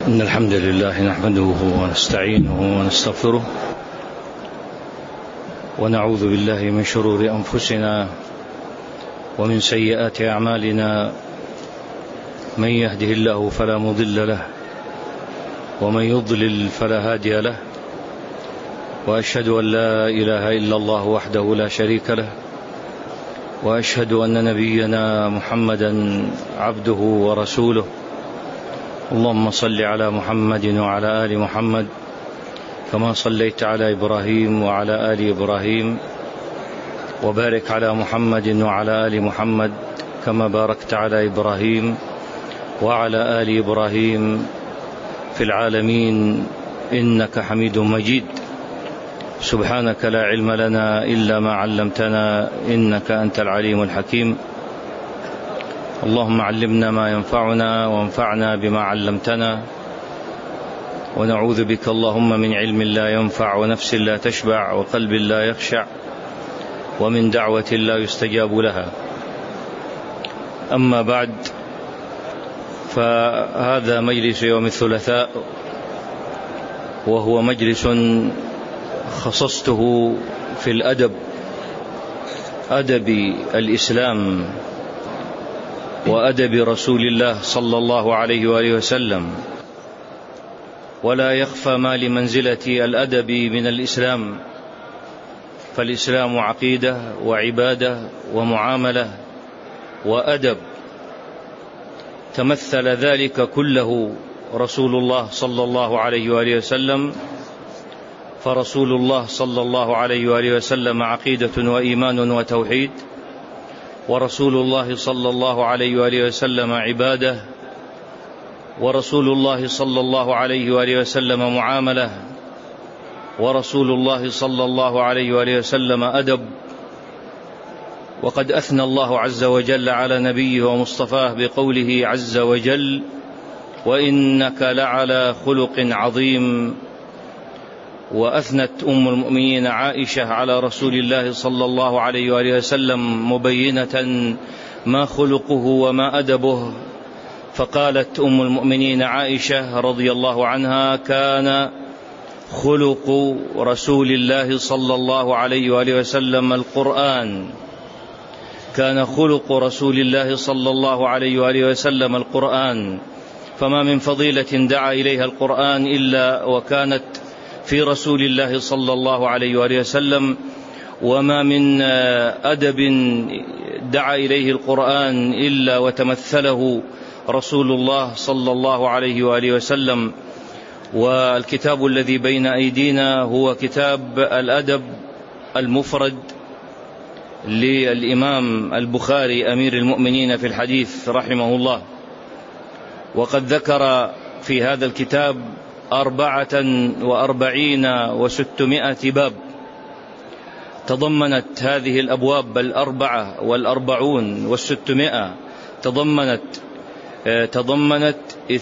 إن الحمد لله نحمده ونستعينه ونستغفره ونعوذ بالله من شرور أنفسنا ومن سيئات أعمالنا. من يهده الله فلا مضل له ومن يضلل فلا هادي له، وأشهد أن لا إله إلا الله وحده لا شريك له، وأشهد أن نبينا محمدا عبده ورسوله. اللهم صل على محمد وعلى آل محمد كما صليت على إبراهيم وعلى آل إبراهيم، وبارك على محمد وعلى آل محمد كما باركت على إبراهيم وعلى آل إبراهيم في العالمين إنك حميد مجيد. سبحانك لا علم لنا إلا ما علمتنا إنك أنت العليم الحكيم. اللهم علمنا ما ينفعنا وانفعنا بما علمتنا، ونعوذ بك اللهم من علم لا ينفع ونفس لا تشبع وقلب لا يخشع ومن دعوة لا يستجاب لها. أما بعد، فهذا مجلس يوم الثلاثاء، وهو مجلس خصصته في الأدب، أدب الإسلام وأدب رسول الله صلى الله عليه وآله وسلم. ولا يخفى ما لمنزلة الأدب من الإسلام، فالإسلام عقيدة وعبادة ومعاملة وأدب، تمثل ذلك كله رسول الله صلى الله عليه وآله وسلم. فرسول الله صلى الله عليه وآله وسلم عقيدة وإيمان وتوحيد، ورسول الله صلى الله عليه وآله وسلم عبادة، ورسول الله صلى الله عليه وآله وسلم معاملة، ورسول الله صلى الله عليه وآله وسلم أدب. وقد أثنى الله عز وجل على نبيه ومصطفاه بقوله عز وجل: وإنك لعلى خلق عظيم. وأثنت أم المؤمنين عائشة على رسول الله صلى الله عليه وآله وسلم مبينة ما خلقه وما أدبه، فقالت أم المؤمنين عائشة رضي الله عنها: كان خلق رسول الله صلى الله عليه وآله وسلم القرآن. كان خلق رسول الله صلى الله عليه وآله وسلم القرآن، فما من فضيلة دعا إليها القرآن إلا وكانت في رسول الله صلى الله عليه وآله وسلم، وما من أدب دعا إليه القرآن إلا وتمثله رسول الله صلى الله عليه وآله وسلم. والكتاب الذي بين أيدينا هو كتاب الأدب المفرد للإمام البخاري أمير المؤمنين في الحديث رحمه الله. وقد ذكر في هذا الكتاب 44 و600 باب، تضمنت هذه الأبواب بل 44 و600 تضمنت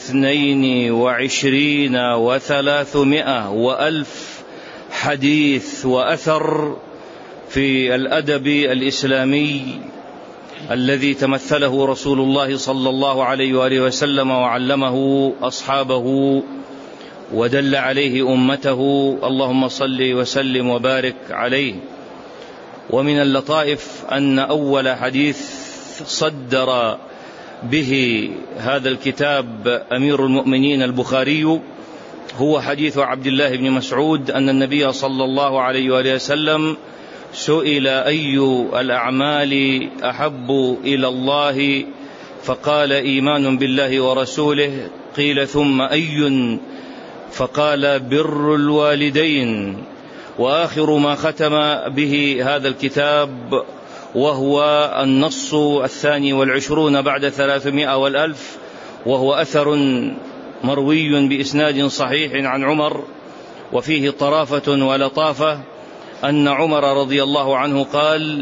22 و300 وألف حديث وأثر في الأدب الإسلامي الذي تمثله رسول الله صلى الله عليه وآله وسلم وعلمه أصحابه ودل عليه أمته. اللهم صل وسلم وبارك عليه. ومن اللطائف أن أول حديث صدر به هذا الكتاب أمير المؤمنين البخاري هو حديث عبد الله بن مسعود أن النبي صلى الله عليه وآله وسلم سئل: أي الأعمال أحب إلى الله؟ فقال: إيمان بالله ورسوله. قيل: ثم أي؟ فقال: بر الوالدين. وآخر ما ختم به هذا الكتاب وهو النص 22 بعد 300 والألف، وهو أثر مروي بإسناد صحيح عن عمر، وفيه طرافة ولطافة، أن عمر رضي الله عنه قال: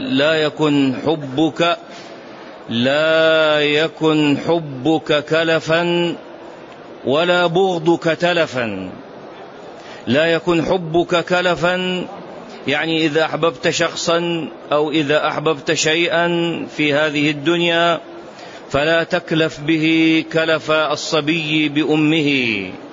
لا يكن حبك كلفا ولا بغضك تلفا. لا يكن حبك كلفا، يعني إذا أحببت شخصا أو إذا أحببت شيئا في هذه الدنيا فلا تكلف به كلف الصبي بأمه،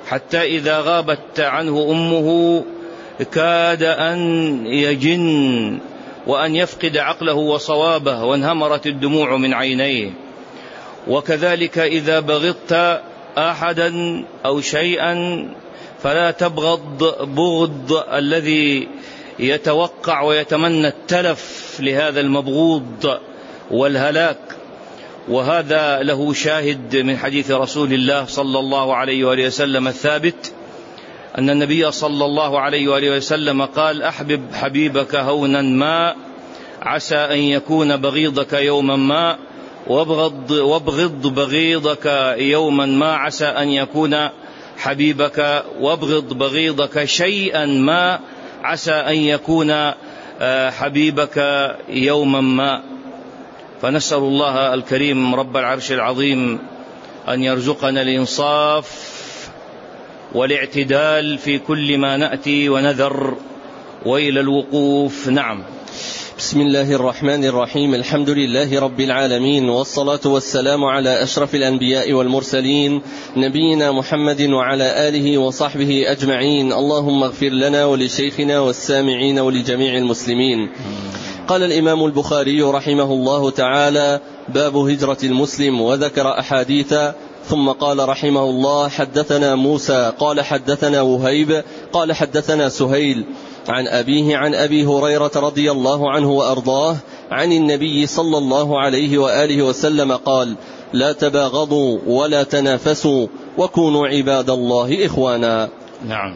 حتى إذا غابت عنه أمه كاد أن يجن وأن يفقد عقله وصوابه، وانهمرت الدموع من عينيه. وكذلك إذا بغضت أحدا أو شيئا فلا تبغض بغض الذي يتوقع ويتمنى التلف لهذا المبغوض والهلاك. وهذا له شاهد من حديث رسول الله صلى الله عليه وآله وسلم الثابت، أن النبي صلى الله عليه وآله وسلم قال: أحبب حبيبك هونا ما عسى أن يكون بغيضك يوما ما، وابغض بغيضك يوما ما عسى أن يكون حبيبك، وابغض بغيضك شيئا ما عسى أن يكون حبيبك يوما ما. فنسأل الله الكريم رب العرش العظيم أن يرزقنا الإنصاف والاعتدال في كل ما نأتي ونذر وإلى الوقوف. نعم. بسم الله الرحمن الرحيم. الحمد لله رب العالمين، والصلاة والسلام على أشرف الأنبياء والمرسلين، نبينا محمد وعلى آله وصحبه أجمعين. اللهم اغفر لنا ولشيخنا والسامعين ولجميع المسلمين. قال الإمام البخاري رحمه الله تعالى: باب هجرة المسلم، وذكر أحاديث، ثم قال رحمه الله: حدثنا موسى قال حدثنا وهيب قال حدثنا سهيل عن أبيه عن أبي هريرة رضي الله عنه وأرضاه عن النبي صلى الله عليه وآله وسلم قال: لا تباغضوا ولا تنافسوا وكونوا عباد الله إخوانا. نعم.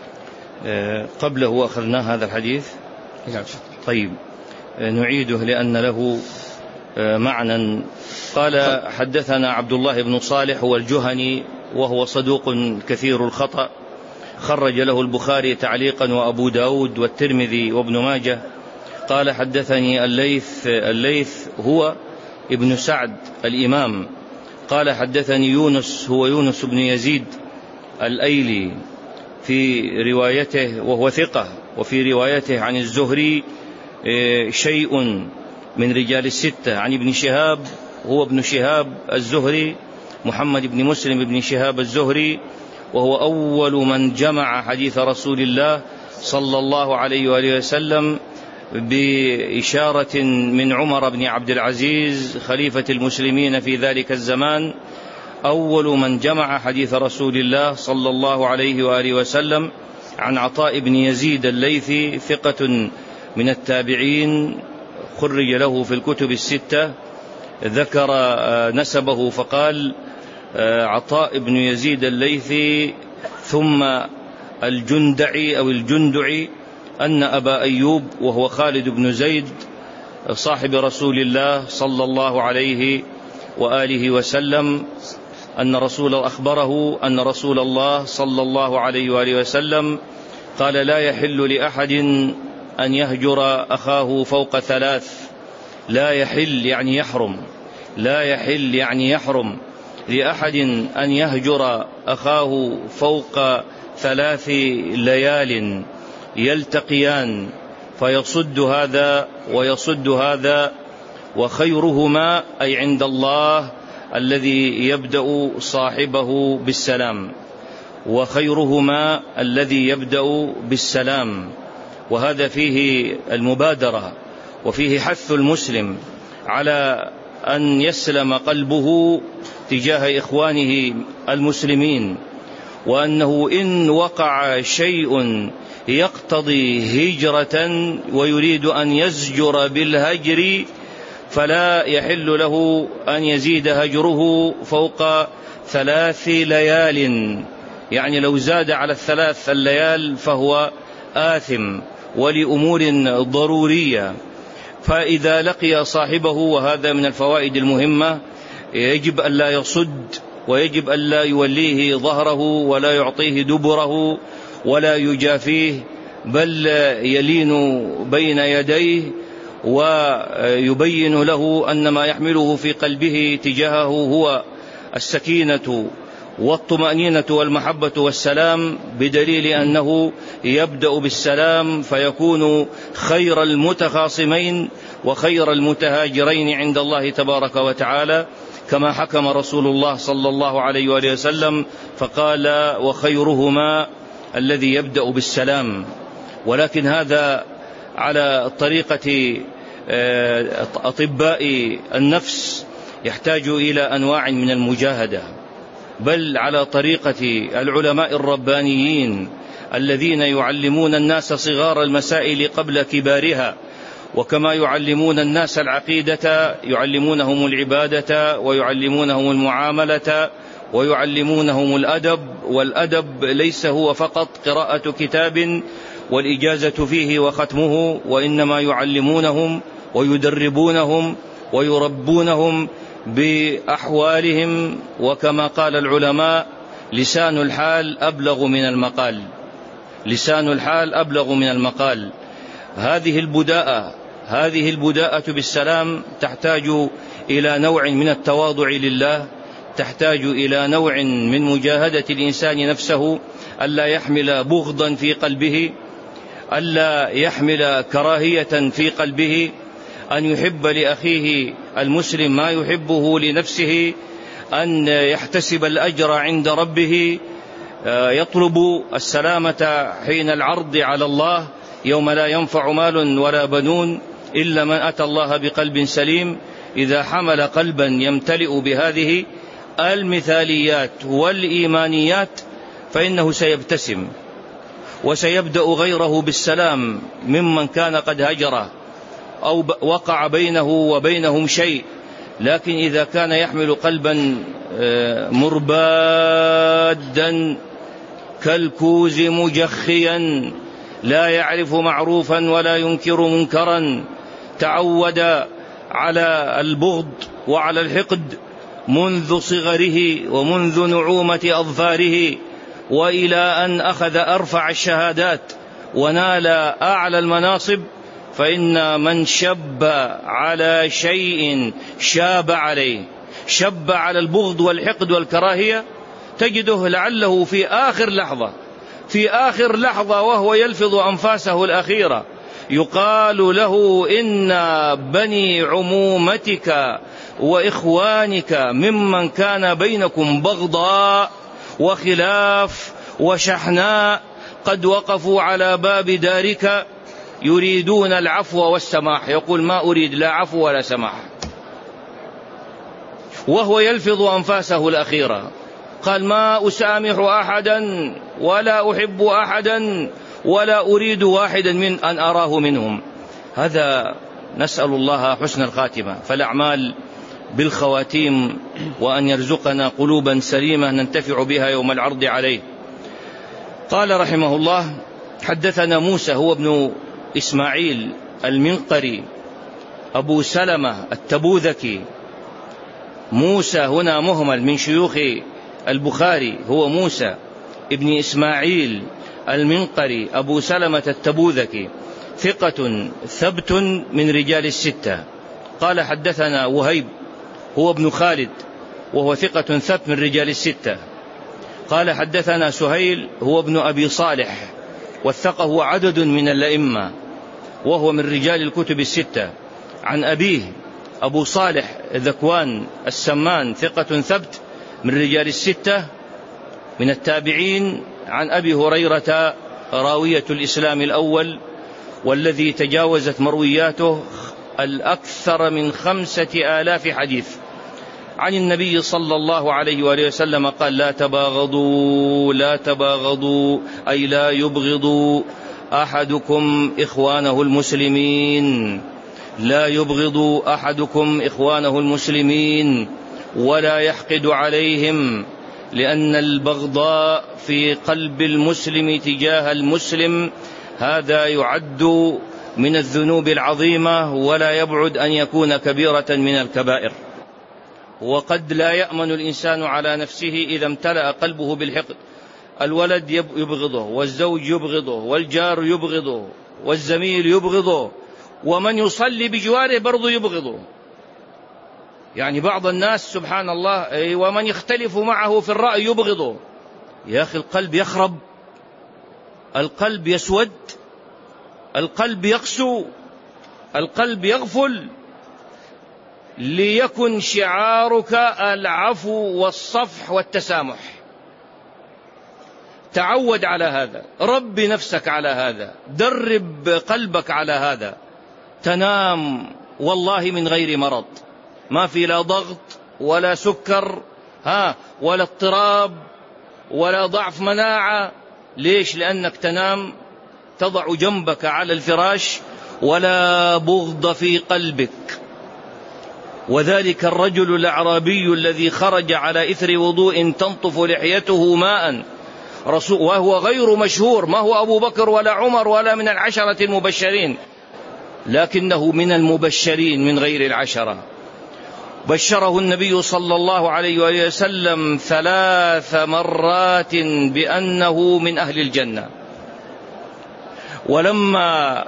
قبله أخذنا هذا الحديث. طيب، نعيده لأن له معنى. قال: حدثنا عبد الله بن صالح والجهني، وهو صدوق كثير الخطأ، خرج له البخاري تعليقا وأبو داود والترمذي وابن ماجه. قال: حدثني الليث هو ابن سعد الإمام. قال: حدثني يونس هو يونس بن يزيد الأيلي في روايته، وهو ثقة، وفي روايته عن الزهري شيء من رجال الستة. عن ابن شهاب هو ابن شهاب الزهري محمد بن مسلم بن شهاب الزهري، وهو أول من جمع حديث رسول الله صلى الله عليه وآله وسلم بإشارة من عمر بن عبد العزيز خليفة المسلمين في ذلك الزمان. أول من جمع حديث رسول الله صلى الله عليه وآله وسلم. عن عطاء بن يزيد الليثي، ثقة من التابعين، خرج له في الكتب الستة. ذكر نسبه فقال: عطاء بن يزيد الليثي ثم الجندعي أو الجندعي، أن أبا أيوب وهو خالد بن زيد صاحب رسول الله صلى الله عليه وآله وسلم أخبره أن رسول الله صلى الله عليه وآله وسلم قال: لا يحل لأحد أن يهجر أخاه فوق ثلاث. لا يحل يعني يحرم، لا يحل يعني يحرم لأحد أن يهجر أخاه فوق 3 ليال يلتقيان فيصد هذا ويصد هذا، وخيرهما أي عند الله الذي يبدأ صاحبه بالسلام، وخيرهما الذي يبدأ بالسلام. وهذا فيه المبادرة، وفيه حث المسلم على أن يسلم قلبه تجاه إخوانه المسلمين، وأنه إن وقع شيء يقتضي هجرة ويريد أن يزجر بالهجر فلا يحل له أن يزيد هجره فوق 3 ليال، يعني لو زاد على 3 الليال فهو آثم ولأمور ضرورية. فإذا لقي صاحبه، وهذا من الفوائد المهمة، يجب أن لا يصد، ويجب أن لا يوليه ظهره ولا يعطيه دبره ولا يجافيه، بل يلين بين يديه ويبين له أن ما يحمله في قلبه تجاهه هو السكينة والطمأنينة والمحبة والسلام، بدليل أنه يبدأ بالسلام فيكون خير المتخاصمين وخير المتهاجرين عند الله تبارك وتعالى. كما حكم رسول الله صلى الله عليه وآله وسلم فقال: وخيرهما الذي يبدأ بالسلام. ولكن هذا على طريقة أطباء النفس يحتاج إلى أنواع من المجاهدة، بل على طريقة العلماء الربانيين الذين يعلمون الناس صغار المسائل قبل كبارها، وكما يعلمون الناس العقيدة يعلمونهم العبادة ويعلمونهم المعاملة ويعلمونهم الأدب. والأدب ليس هو فقط قراءة كتاب والإجازة فيه وختمه، وإنما يعلمونهم ويدربونهم ويربونهم بأحوالهم. وكما قال العلماء: لسان الحال أبلغ من المقال. لسان الحال أبلغ من المقال. هذه البداءة بالسلام تحتاج إلى نوع من التواضع لله، تحتاج إلى نوع من مجاهدة الإنسان نفسه، ألا يحمل بغضا في قلبه، ألا يحمل كراهية في قلبه، أن يحب لأخيه المسلم ما يحبه لنفسه، أن يحتسب الأجر عند ربه، يطلب السلامة حين العرض على الله يوم لا ينفع مال ولا بنون إلا من أتى الله بقلب سليم. إذا حمل قلبا يمتلئ بهذه المثاليات والإيمانيات فإنه سيبتسم وسيبدأ غيره بالسلام ممن كان قد هجره أو وقع بينه وبينهم شيء. لكن إذا كان يحمل قلبا مربادا كالكوز مجخيا لا يعرف معروفا ولا ينكر منكرا، تعود على البغض وعلى الحقد منذ صغره ومنذ نعومة أظفاره، وإلى أن أخذ أرفع الشهادات ونال أعلى المناصب، فإن من شب على شيء شاب عليه، شب على البغض والحقد والكراهية، تجده لعله في آخر لحظة وهو يلفظ أنفاسه الأخيرة يقال له: إن بني عمومتك وإخوانك ممن كان بينكم بغضاء وخلاف وشحناء قد وقفوا على باب دارك يريدون العفو والسماح. يقول: ما أريد لا عفو ولا سماح، وهو يلفظ أنفاسه الأخيرة. قال: ما أسامح أحدا ولا أحب أحدا ولا أريد واحدا من أن أراه منهم. هذا نسأل الله حسن الخاتمة، فالأعمال بالخواتيم، وأن يرزقنا قلوبا سليمة ننتفع بها يوم العرض عليه. قال رحمه الله: حدثنا موسى هو ابن إسماعيل المنقري أبو سلمة التبوذكي. موسى هنا مهمل من شيوخ البخاري، هو موسى ابن إسماعيل المنقري أبو سلمة التبوذكي، ثقة ثبت من رجال الستة. قال: حدثنا وهيب هو ابن خالد وهو ثقة ثبت من رجال الستة. قال: حدثنا سهيل هو ابن أبي صالح وثقه عدد من الأئمة وهو من رجال الكتب الستة. عن أبيه أبو صالح ذكوان السمان ثقة ثبت من رجال الستة من التابعين. عن أبي هريرة راوية الإسلام الأول والذي تجاوزت مروياته الأكثر من 5000 حديث عن النبي صلى الله عليه وآله وسلم قال: لا تباغضوا أي لا يبغض أحدكم إخوانه المسلمين، لا يبغض أحدكم إخوانه المسلمين ولا يحقد عليهم، لأن البغضاء في قلب المسلم تجاه المسلم هذا يعد من الذنوب العظيمة، ولا يبعد أن يكون كبيرة من الكبائر. وقد لا يأمن الإنسان على نفسه إذا امتلأ قلبه بالحقد. الولد يبغضه، والزوج يبغضه، والجار يبغضه، والزميل يبغضه، ومن يصلي بجواره برضو يبغضه. يعني بعض الناس سبحان الله ومن يختلف معه في الرأي يبغضه. يا أخي القلب يخرب، القلب يسود، القلب يقسو، القلب يغفل. ليكن شعارك العفو والصفح والتسامح. تعود على هذا، رب نفسك على هذا، درب قلبك على هذا. تنام والله من غير مرض، ما في لا ضغط ولا سكر ولا اضطراب ولا ضعف مناعة. ليش؟ لأنك تنام تضع جنبك على الفراش ولا بغض في قلبك. وذلك الرجل الأعرابي الذي خرج على إثر وضوء تنطف لحيته ماء وهو غير مشهور، ما هو أبو بكر ولا عمر ولا من العشرة المبشرين، لكنه من المبشرين من غير العشرة. بشره النبي صلى الله عليه وآله وسلم 3 مرات بأنه من أهل الجنة. ولما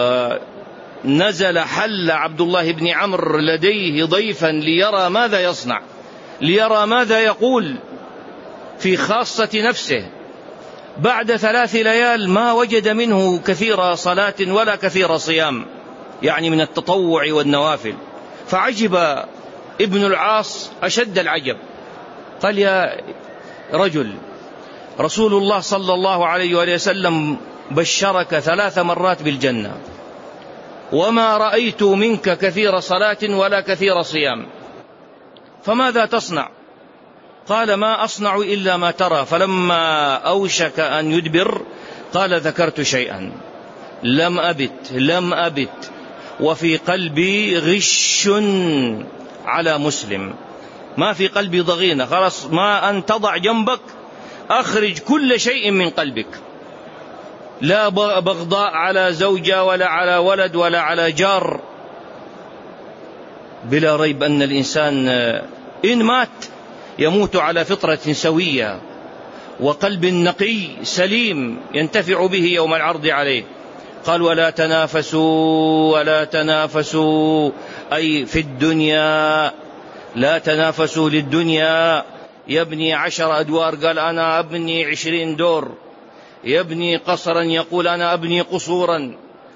نزل حل عبد الله بن عمرو لديه ضيفا ليرى ماذا يصنع، ليرى ماذا يقول في خاصة نفسه. بعد 3 ليال ما وجد منه كثير صلاة ولا كثير صيام، يعني من التطوع والنوافل. فعجب ابن العاص أشد العجب، قال: يا رجل، رسول الله صلى الله عليه وآله وسلم بشرك 3 مرات بالجنة، وما رأيت منك كثير صلاة ولا كثير صيام، فماذا تصنع؟ قال: ما أصنع إلا ما ترى. فلما أوشك أن يدبر قال: ذكرت شيئا لم أبت وفي قلبي غش على مسلم. ما في قلبي ضغينة، خلاص، ما أن تضع جنبك، أخرج كل شيء من قلبك، لا بغضاء على زوجة ولا على ولد ولا على جار. بلا ريب أن الإنسان إن مات يموت على فطرة سوية وقلب نقي سليم ينتفع به يوم العرض عليه. قال: ولا تنافسوا أي في الدنيا، لا تنافسوا للدنيا. يبني 10 أدوار قال: أنا أبني 20 دور. يبني قصرا يقول: أنا أبني قصورا.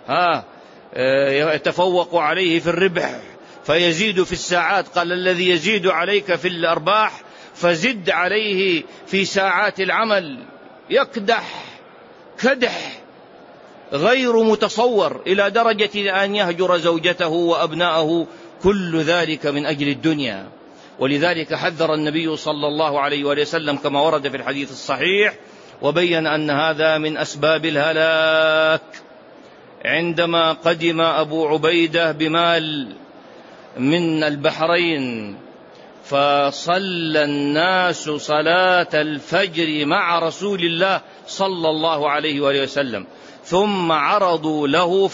يتفوق عليه في الربح فيزيد في الساعات. قال: الذي يزيد عليك في الأرباح فزد عليه في ساعات العمل. يكدح كدح غير متصور إلى درجة أن يهجر زوجته وأبناءه، كل ذلك من أجل الدنيا. ولذلك حذر النبي صلى الله عليه وسلم كما ورد في الحديث الصحيح، وبين أن هذا من أسباب الهلاك. عندما قدم أبو عبيدة بمال من البحرين فصلى الناس صلاة الفجر مع رسول الله صلى الله عليه وسلم، ثم عرضوا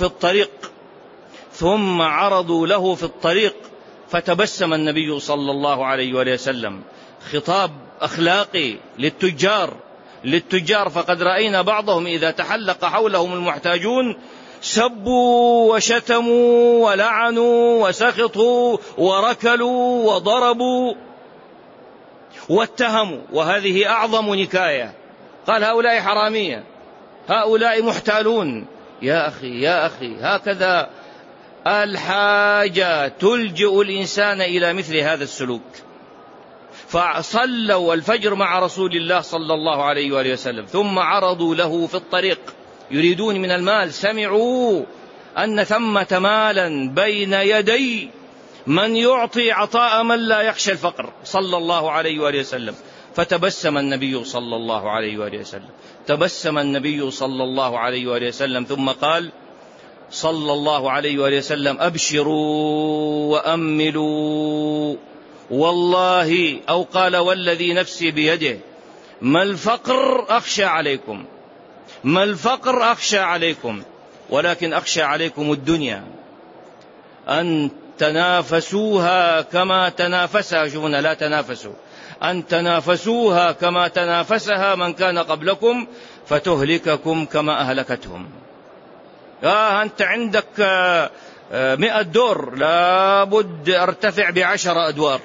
له في الطريق فتبسم النبي صلى الله عليه وسلم. خطاب أخلاقي للتجار، فقد رأينا بعضهم إذا تحلق حولهم المحتاجون سبوا وشتموا ولعنوا وسخطوا وركلوا وضربوا واتهموا، وهذه أعظم نكاية. قال: هؤلاء حرامية، هؤلاء محتالون. يا أخي هكذا الحاجة تلجئ الإنسان إلى مثل هذا السلوك. فصلوا الفجر مع رسول الله صلى الله عليه وسلم، ثم عرضوا له في الطريق يريدون من المال. سمعوا أن ثمة مالا بين يدي من يعطي عطاء من لا يخشى الفقر صلى الله عليه وسلم. فتبسم النبي صلى الله عليه وسلم، ثم قال صلى الله عليه وسلم: أبشروا وأملوا، والله، أو قال: والذي نفسي بيده، ما الفقر أخشى عليكم، ولكن أخشى عليكم الدنيا، أن تنافسوها كما تنافسها. شوفنا، لا تنافسوا، أن تنافسوها كما تنافسها من كان قبلكم فتهلككم كما أهلكتهم. أنت عندك 100 دور، لابد ارتفع ب10 أدوار.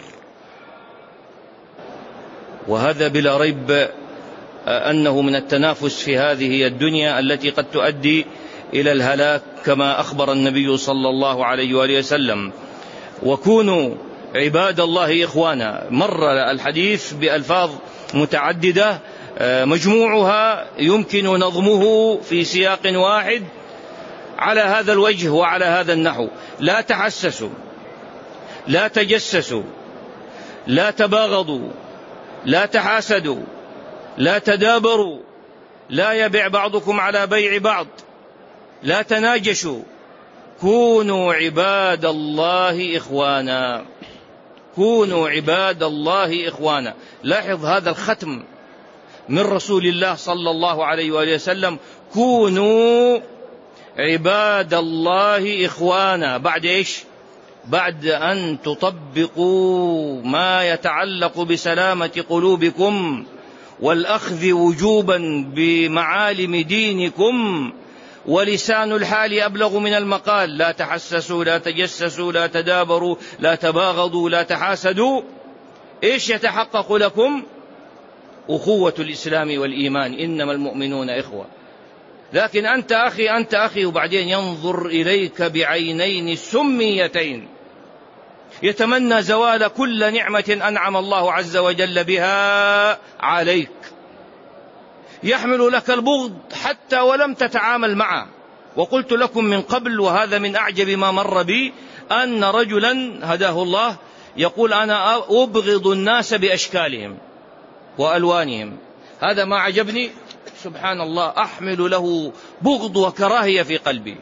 وهذا بلا ريب أنه من التنافس في هذه الدنيا التي قد تؤدي إلى الهلاك كما أخبر النبي صلى الله عليه وسلم. وكونوا عباد الله إخوانا. مر الحديث بألفاظ متعددة مجموعها يمكن نظمه في سياق واحد على هذا الوجه وعلى هذا النحو: لا تحسسوا، لا تجسسوا، لا تباغضوا، لا تحاسدوا، لا تدابروا، لا يبيع بعضكم على بيع بعض، لا تناجشوا، كونوا عباد الله إخوانا. كونوا عباد الله إخوانا. لاحظ هذا الختم من رسول الله صلى الله عليه وآله وسلم: كونوا عباد الله إخوانا. بعد إيش؟ بعد أن تطبقوا ما يتعلق بسلامة قلوبكم والأخذ وجوبا بمعالم دينكم، ولسان الحال أبلغ من المقال: لا تحسسوا، لا تجسسوا، لا تدابروا، لا تباغضوا، لا تحاسدوا. إيش يتحقق لكم؟ أخوة الإسلام والإيمان، إنما المؤمنون إخوة. لكن أنت أخي، أنت أخي، وبعدين ينظر إليك بعينين سميتين، يتمنى زوال كل نعمة أنعم الله عز وجل بها عليك، يحمل لك البغض حتى ولم تتعامل معه. وقلت لكم من قبل، وهذا من أعجب ما مر بي، أن رجلا هداه الله يقول: أنا أبغض الناس بأشكالهم وألوانهم. هذا ما عجبني، سبحان الله، أحمل له بغض وكراهية في قلبي.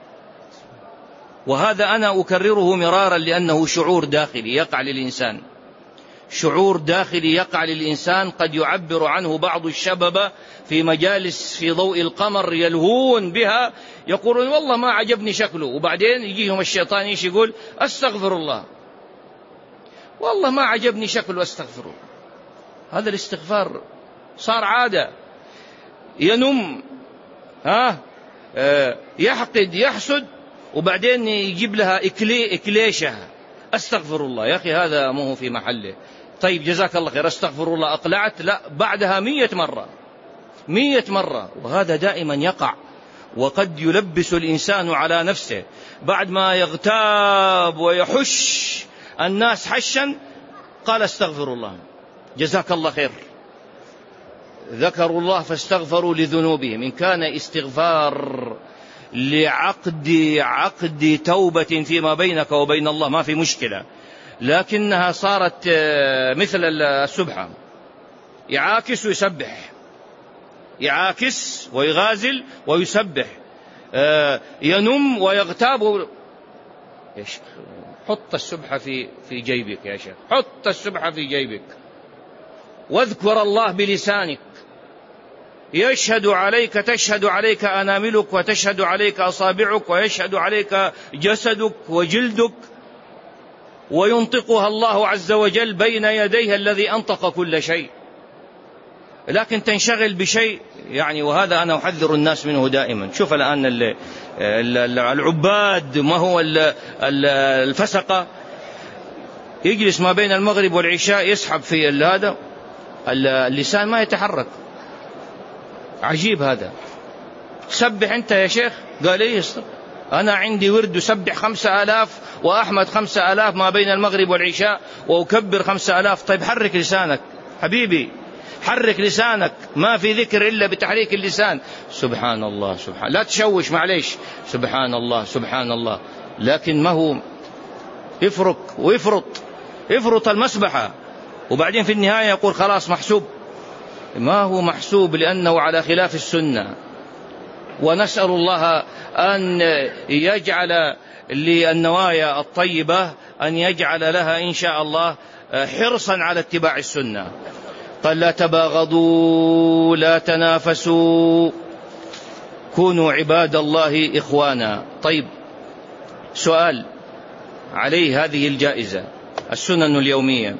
وهذا أنا أكرره مرارا لأنه شعور داخلي يقع للإنسان، شعور داخلي يقع للإنسان، قد يعبر عنه بعض الشباب في مجالس في ضوء القمر يلهون بها، يقولون والله ما عجبني شكله، وبعدين يجيهم الشيطان ايش يقول؟ أستغفر الله، والله ما عجبني شكله أستغفره. هذا الاستغفار صار عادة. ينم، يحقد، يحسد، وبعدين يجيب لها إكليشة: أستغفر الله. يا أخي هذا مو في محله. طيب جزاك الله خير، أستغفر الله، أقلعت، لا، بعدها 100 مرة 100 مرة. وهذا دائما يقع، وقد يلبس الإنسان على نفسه بعد ما يغتاب ويحش الناس حشا، قال أستغفر الله، جزاك الله خير. ذكروا الله فاستغفروا لذنوبهم. إن كان استغفار لعقد توبة فيما بينك وبين الله ما في مشكلة، لكنها صارت مثل السبحة: يعاكس ويسبح، يعاكس ويغازل ويسبح، ينم ويغتاب. يا شيخ حط السبحة في جيبك، يا شيخ حط السبحة في جيبك، واذكر الله بلسانك. يشهد عليك، تشهد عليك أناملك، وتشهد عليك أصابعك، ويشهد عليك جسدك وجلدك، وينطقها الله عز وجل بين يديه الذي أنطق كل شيء. لكن تنشغل بشيء يعني، وهذا أنا أحذر الناس منه دائما. شوف الآن العباد، ما هو الفسقة، يجلس ما بين المغرب والعشاء يسحب في هذا اللسان ما يتحرك. عجيب هذا. سبح أنت يا شيخ، قال إيه؟ أنا عندي ورد سبح 5000 وأحمد 5000 ما بين المغرب والعشاء وأكبر 5000. طيب حرك لسانك حبيبي، حرك لسانك، ما في ذكر إلا بتحريك اللسان. سبحان الله، سبحان، لا تشوش معليش، سبحان الله سبحان الله. لكن ما هو يفرق ويفرط المسبحة، وبعدين في النهاية يقول خلاص محسوب. ما هو محسوب، لأنه على خلاف السنة. ونسأل الله أن يجعل للنوايا الطيبة أن يجعل لها إن شاء الله حرصا على اتباع السنة. قال: لا تباغضوا، لا تنافسوا، كونوا عباد الله إخوانا. طيب سؤال عليه هذه الجائزة، السنن اليومية.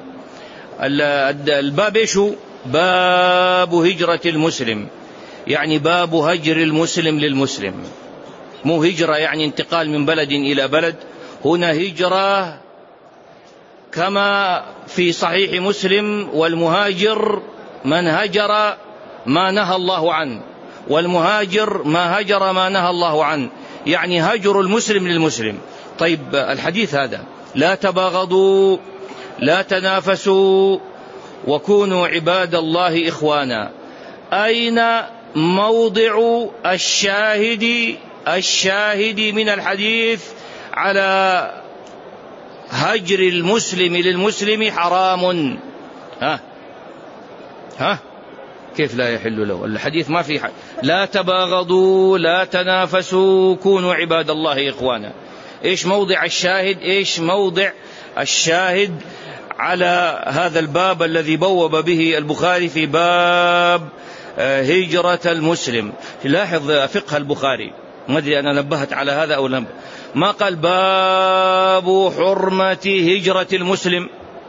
الباب إيش هو؟ باب هجرة المسلم، يعني باب هجر المسلم للمسلم. مو هجرة يعني انتقال من بلد إلى بلد، هنا هجرة كما في صحيح مسلم: والمهاجر من هجر ما نهى الله عنه، والمهاجر ما هجر ما نهى الله عنه، يعني هجر المسلم للمسلم. طيب الحديث هذا: لا تباغضوا، لا تنافسوا وكونوا عباد الله إخوانا. أين موضع الشاهد من الحديث على هجر المسلم للمسلم حرام؟ كيف لا يحل له؟ الحديث ما في لا تباغضوا لا تنافسوا كونوا عباد الله إخوانا. إيش موضع الشاهد؟ إيش موضع الشاهد على هذا الباب الذي بوب به البخاري في باب هجرة المسلم؟ لاحظ فقه البخاري، ما أدري أنا نبهت على هذا أو لم، ما قال باب حرمة هجرة المسلم.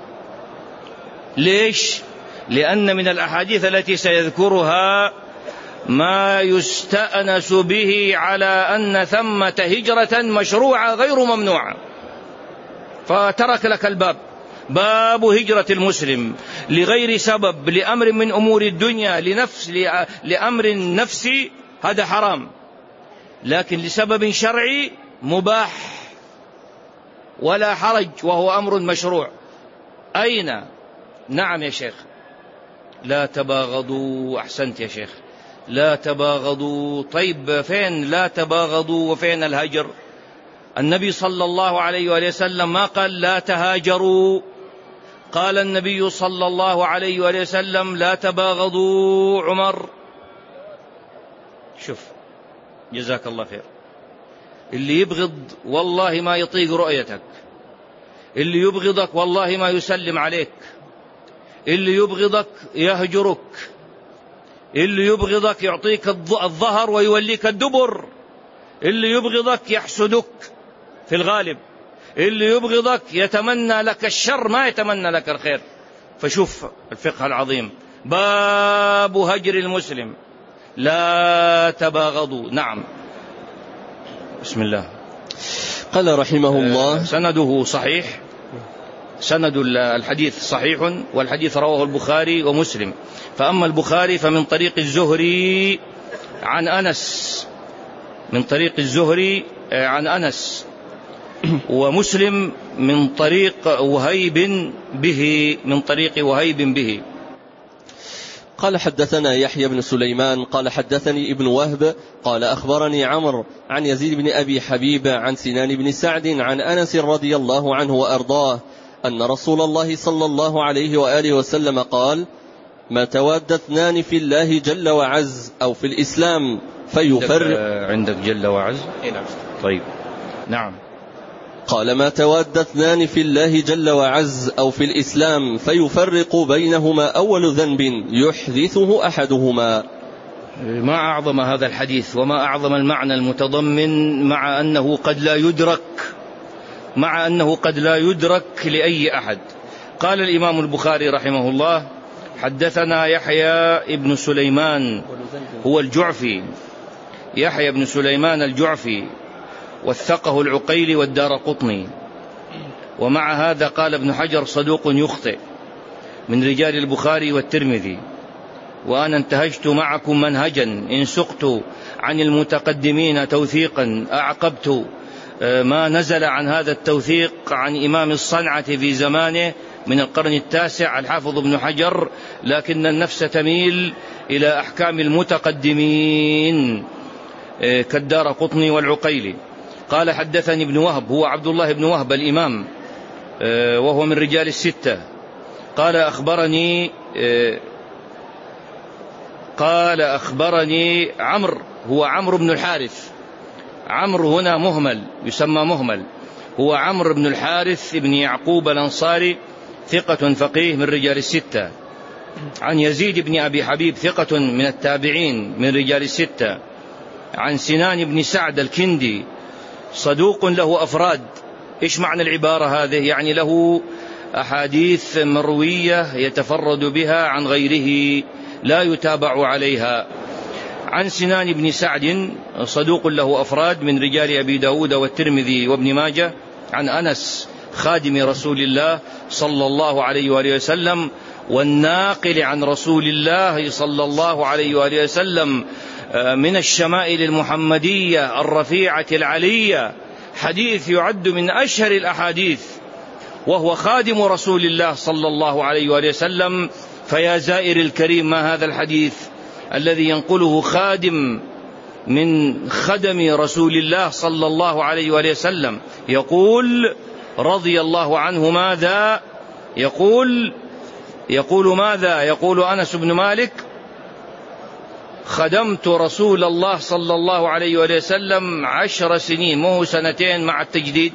ليش؟ لأن من الأحاديث التي سيذكرها ما يستأنس به على أن ثمة هجرة مشروعة غير ممنوعة، فترك لك الباب، باب هجرة المسلم لغير سبب، لأمر من أمور الدنيا، لأمر نفسي، هذا حرام، لكن لسبب شرعي مباح ولا حرج وهو أمر مشروع. أين؟ نعم يا شيخ، لا تباغضوا. أحسنت يا شيخ، لا تباغضوا. طيب فين لا تباغضوا وفين الهجر؟ النبي صلى الله عليه وآله وسلم ما قال لا تهاجروا، قال النبي صلى الله عليه وآله وسلم لا تباغضوا. عمر، شوف جزاك الله خير، اللي يبغض والله ما يطيق رؤيتك، اللي يبغضك والله ما يسلم عليك، اللي يبغضك يهجرك، اللي يبغضك يعطيك الظهر ويوليك الدبر، اللي يبغضك يحسدك في الغالب، اللي يبغضك يتمنى لك الشر ما يتمنى لك الخير. فشوف الفقه العظيم، باب هجر المسلم، لا تباغضوا. نعم، بسم الله. قال رحمه الله سنده صحيح، سند الحديث صحيح، والحديث رواه البخاري ومسلم. فأما البخاري فمن طريق الزهري عن أنس، من طريق الزهري عن أنس، ومسلم من طريق وهيب به، من طريق وهيب به. قال حدثنا يحيى بن سليمان قال حدثني ابن وهب قال أخبرني عمرو عن يزيد بن أبي حبيب عن سنان بن سعد عن أنس رضي الله عنه وأرضاه أن رسول الله صلى الله عليه وآله وسلم قال: ما تواد اثنان في الله جل وعز أو في الإسلام فيفرق. عندك جل وعز؟ طيب نعم. قال: ما تواد اثنان في الله جل وعز أو في الإسلام فيفرق بينهما أول ذنب يحدثه أحدهما. ما أعظم هذا الحديث وما أعظم المعنى المتضمن، مع أنه قد لا يدرك لأي أحد. قال الإمام البخاري رحمه الله: حدثنا يحيى ابن سليمان هو الجعفي، يحيى بن سليمان الجعفي، وثقه العقيلي والدارقطني. ومع هذا قال ابن حجر: صدوق يخطئ، من رجال البخاري والترمذي. وأنا انتهجت معكم منهجا إن سقت عن المتقدمين توثيقا أعقبت ما نزل عن هذا التوثيق عن إمام الصنعة في زمانه من القرن التاسع الحافظ ابن حجر، لكن النفس تميل إلى أحكام المتقدمين كالدارقطني والعقيلي. قال: حدثني ابن وهب هو عبد الله بن وهب الإمام، وهو من رجال الستة. قال: أخبرني عمرو هو عمرو بن الحارث. عمرو هنا مهمل، يسمى مهمل، هو عمرو بن الحارث بن يعقوب الأنصاري، ثقة فقيه من رجال الستة. عن يزيد بن أبي حبيب، ثقة من التابعين من رجال الستة. عن سنان بن سعد الكندي، صدوق له أفراد. إيش معنى العبارة هذه؟ يعني له أحاديث مروية يتفرد بها عن غيره، لا يتابع عليها. عن سنان بن سعد، صدوق له أفراد من رجال أبي داود والترمذي وابن ماجه. عن أنس خادم رسول الله صلى الله عليه وآله وسلم، والناقل عن رسول الله صلى الله عليه وآله وسلم من الشمائل المحمدية الرفيعة العلية، حديث يعد من أشهر الأحاديث وهو خادم رسول الله صلى الله عليه وآله وسلم. فيا زائر الكريم، ما هذا الحديث الذي ينقله خادم من خدم رسول الله صلى الله عليه وآله وسلم، يقول رضي الله عنه ماذا؟ يقول ماذا؟ يقول أنس بن مالك: خدمت رسول الله صلى الله عليه وآله وسلم 10 سنين، ما هو سنتين مع التجديد،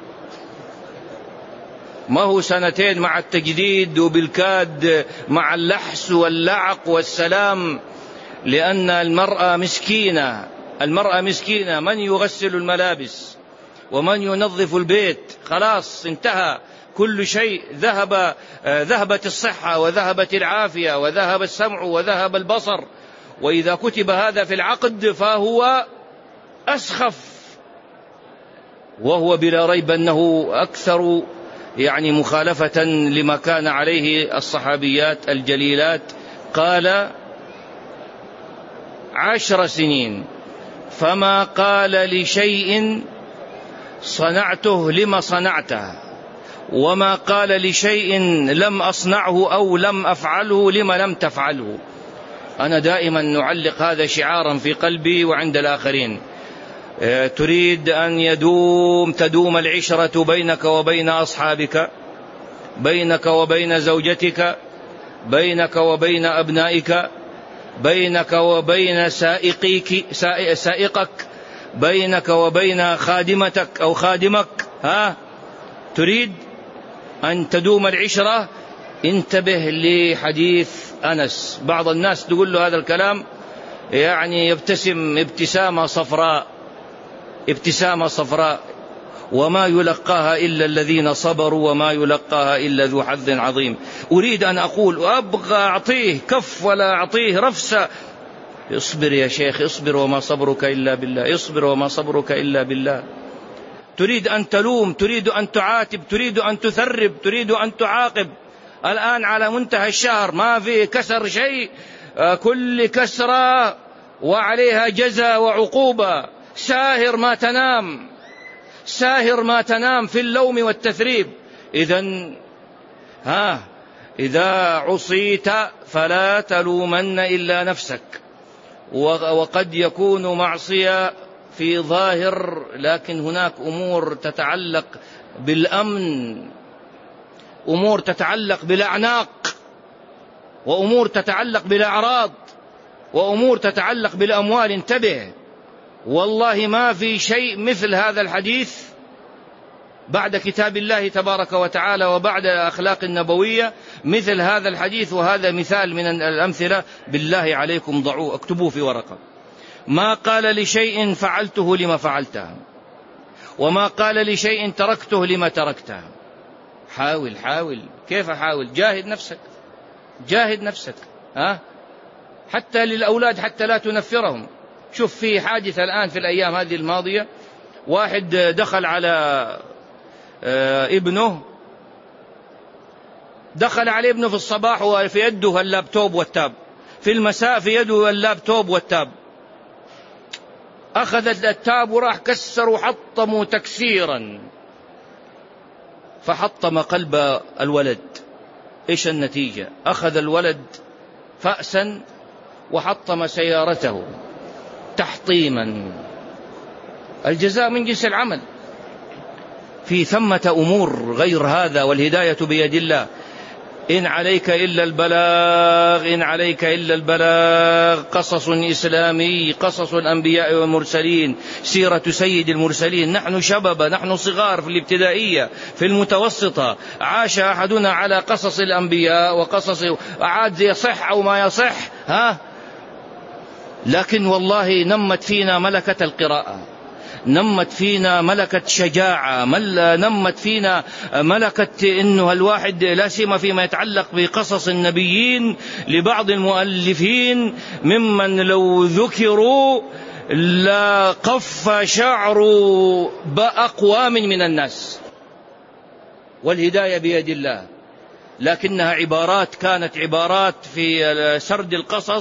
ما هو سنتين مع التجديد وبالكاد مع اللحس واللعق والسلام، لأن المرأة مسكينة، من يغسل الملابس ومن ينظف البيت؟ خلاص انتهى كل شيء، ذهبت الصحة وذهبت العافية وذهب السمع وذهب البصر. وإذا كتب هذا في العقد فهو أسخف، وهو بلا ريب أنه أكثر مخالفة لما كان عليه الصحابيات الجليلات. قال 10 سنين، فما قال لشيء صنعته لما صنعته، وما قال لشيء لم أصنعه أو لم أفعله لما لم تفعله. أنا دائما نعلق هذا شعارا في قلبي وعند الآخرين: تريد أن تدوم العشرة بينك وبين أصحابك، بينك وبين زوجتك، بينك وبين أبنائك، بينك وبين سائقك، بينك وبين خادمتك أو خادمك، تريد أن تدوم العشرة؟ انتبه لحديث أنس. بعض الناس تقول له هذا الكلام يبتسم ابتسامة صفراء، وما يلقاها إلا الذين صبروا وما يلقاها إلا ذو حظ عظيم. أريد أن أقول أبغى أعطيه كف ولا أعطيه رفسة. اصبر يا شيخ، اصبر وما صبرك إلا بالله، اصبر وما صبرك إلا بالله. تريد أن تلوم، تريد أن تعاتب، تريد أن تثرب، تريد أن تعاقب. الآن على منتهى الشهر ما في كسر شيء، كل كسرة وعليها جزاء وعقوبة. ساهر ما تنام في اللوم والتثريب. إذا عصيت فلا تلومن إلا نفسك. وقد يكون معصية في ظاهر، لكن هناك أمور تتعلق بالأمن، أمور تتعلق بالأعناق، وأمور تتعلق بالأعراض، وأمور تتعلق بالأموال. انتبه، والله ما في شيء مثل هذا الحديث بعد كتاب الله تبارك وتعالى وبعد الأخلاق النبوية، مثل هذا الحديث. وهذا مثال من الأمثلة، بالله عليكم ضعوه، اكتبوه في ورقة. ما قال لشيء فعلته لما فعلته، وما قال لشيء تركته لما تركته. حاول. كيف حاول؟ جاهد نفسك حتى للأولاد، حتى لا تنفرهم. شوف، في حادثة الآن في الأيام هذه الماضية، واحد دخل على ابنه، في الصباح وفي يده اللابتوب والتاب، في المساء في يده اللابتوب والتاب. أخذ التاب وراح كسر وحطمه تكسيرا، فحطم قلب الولد. إيش النتيجة؟ أخذ الولد فأسا وحطم سيارته تحطيما. الجزاء من جنس العمل. في ثمة أمور غير هذا، والهداية بيد الله. إن عليك إلا البلاغ. قصص إسلامي، قصص الأنبياء والمرسلين، سيرة سيد المرسلين. نحن شباب، نحن صغار في الابتدائية، في المتوسطة، عاش أحدنا على قصص الأنبياء وقصص، عاد يصح أو ما يصح لكن والله نمت فينا ملكة القراءة، نمت فينا ملكة شجاعة، نمت فينا ملكة إنه الواحد لا سيما فيما يتعلق بقصص النبيين لبعض المؤلفين ممن لو ذكروا لا قف شعر بأقوام من الناس. والهداية بيد الله، لكنها كانت عبارات في سرد القصص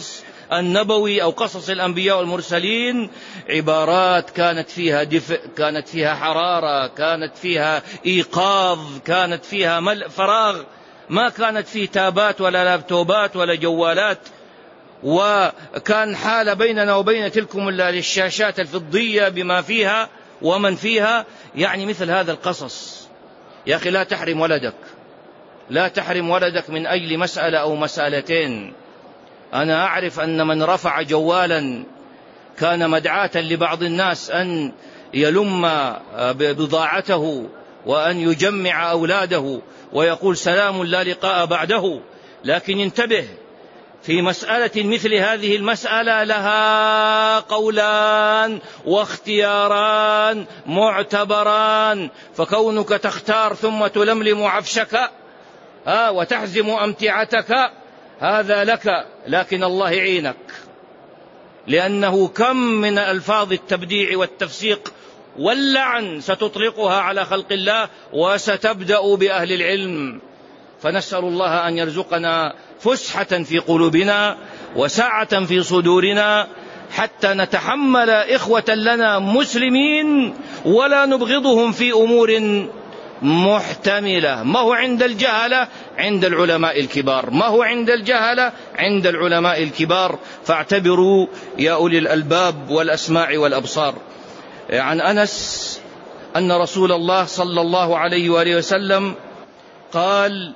النبوي أو قصص الأنبياء والمرسلين عبارات كانت فيها دفء، كانت فيها حرارة، كانت فيها إيقاظ، كانت فيها ملء فراغ، ما كانت فيه تابات ولا لابتوبات ولا جوالات. وكان حال بيننا وبين تلكم الشاشات الفضية بما فيها ومن فيها. يعني مثل هذا القصص يا أخي لا تحرم ولدك، لا تحرم ولدك من أجل مسألة أو مسألتين. أنا أعرف أن من رفع جوالا كان مدعاة لبعض الناس أن يلم بضاعته وأن يجمع أولاده ويقول سلام لا لقاء بعده. لكن انتبه، في مسألة مثل هذه المسألة لها قولان واختياران معتبران، فكونك تختار ثم تلملم عفشك وتحزم أمتعتك هذا لك، لكن الله يعينك، لأنه كم من ألفاظ التبديع والتفسيق واللعن ستطلقها على خلق الله وستبدأ بأهل العلم. فنسأل الله أن يرزقنا فسحة في قلوبنا وسعة في صدورنا حتى نتحمل إخوة لنا مسلمين ولا نبغضهم في أمور محتملة. ما هو عند الجهلة عند العلماء الكبار، ما هو عند الجهلة عند العلماء الكبار. فاعتبروا يا أولي الألباب والأسماع والأبصار. عن أنس أن رسول الله صلى الله عليه وآله وسلم قال: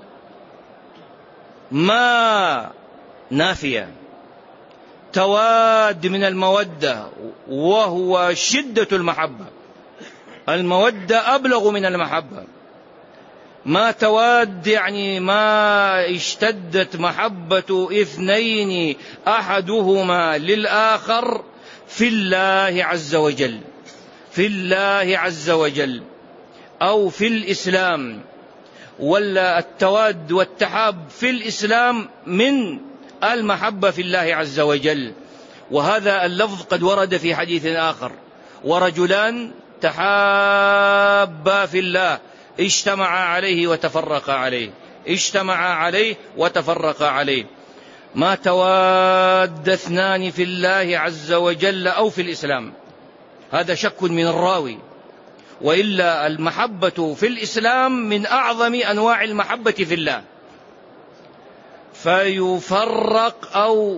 ما نافية تواد من المودة وهو شدة المحبة. المودة أبلغ من المحبة. ما تواد يعني ما اشتدت محبة اثنين أحدهما للآخر في الله عز وجل، في الله عز وجل أو في الإسلام. ولا التواد والتحاب في الإسلام من المحبة في الله عز وجل. وهذا اللفظ قد ورد في حديث آخر: ورجلان تحابا في الله اجتمعا عليه وتفرقا عليه، اجتمعا عليه وتفرقا عليه. ما تواد اثنان في الله عز وجل أو في الإسلام. هذا شك من الراوي، وإلا المحبة في الإسلام من أعظم أنواع المحبة في الله. فيفرق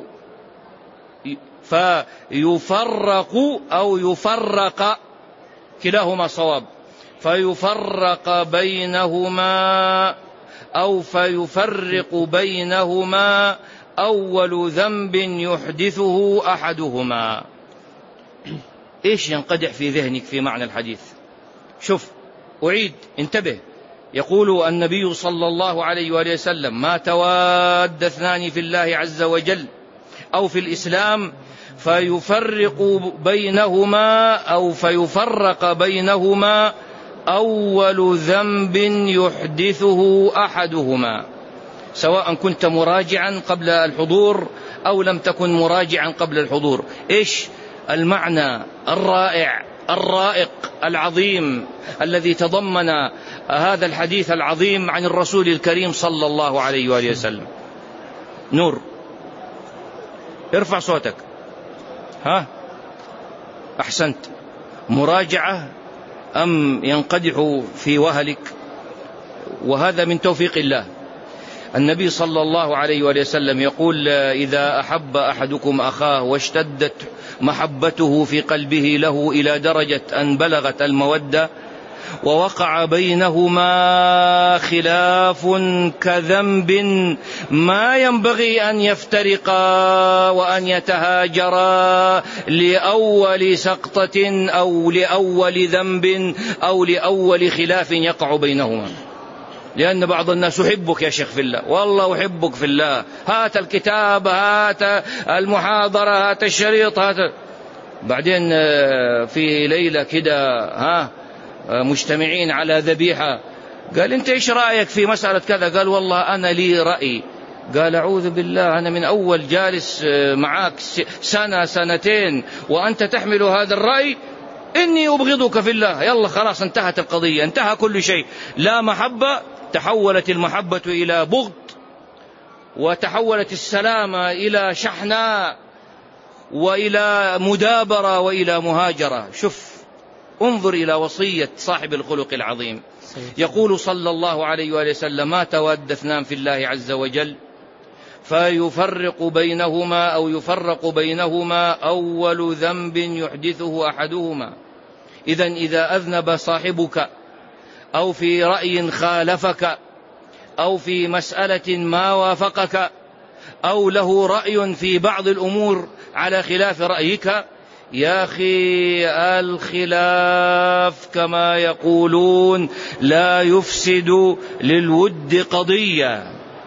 أو يفرق كلاهما صواب. فيفرق بينهما أو فيفرق بينهما أول ذنب يحدثه أحدهما. إيش ينقدح في ذهنك في معنى الحديث؟ شوف، أعيد، انتبه. يقول النبي صلى الله عليه وآله وسلم: ما تواد اثنان في الله عز وجل أو في الإسلام فيفرق بينهما أو فيفرق بينهما أول ذنب يحدثه أحدهما. سواء كنت مراجعا قبل الحضور أو لم تكن مراجعا قبل الحضور. إيش المعنى الرائع الرائق العظيم الذي تضمن هذا الحديث العظيم عن الرسول الكريم صلى الله عليه وآله وسلم؟ نور، ارفع صوتك. أحسنت. مراجعة أم ينقدح في وهلك؟ وهذا من توفيق الله. النبي صلى الله عليه وآله وسلم يقول: إذا أحب أحدكم أخاه واشتدت محبته في قلبه له إلى درجة أن بلغت المودة ووقع بينهما خلاف كذنب ما ينبغي أن يفترقا وأن يتهاجرا لأول سقطة أو لأول ذنب أو لأول خلاف يقع بينهما. لأن بعض الناس: يحبك يا شيخ في الله، والله أحبك في الله، هات الكتاب، هات المحاضرة، هات الشريط، هات. بعدين في ليلة كده مجتمعين على ذبيحة، قال: أنت إيش رأيك في مسألة كذا؟ قال: والله أنا لي رأي. قال: أعوذ بالله، أنا من أول جالس معاك سنة سنتين وأنت تحمل هذا الرأي، إني أبغضك في الله. يلا خلاص، انتهت القضية، انتهى كل شيء. لا محبة، تحولت المحبة إلى بغض، وتحولت السلامة إلى شحناء، وإلى مدابرة وإلى مهاجرة. شوف، انظر إلى وصية صاحب الخلق العظيم. يقول صلى الله عليه وآله وسلم: ما تواد اثنان في الله عز وجل فيفرق بينهما أول ذنب يحدثه أحدهما. إذا أذنب صاحبك أو في رأي خالفك أو في مسألة ما وافقك أو له رأي في بعض الأمور على خلاف رأيك، يا أخي الخلاف كما يقولون لا يفسد للود قضية.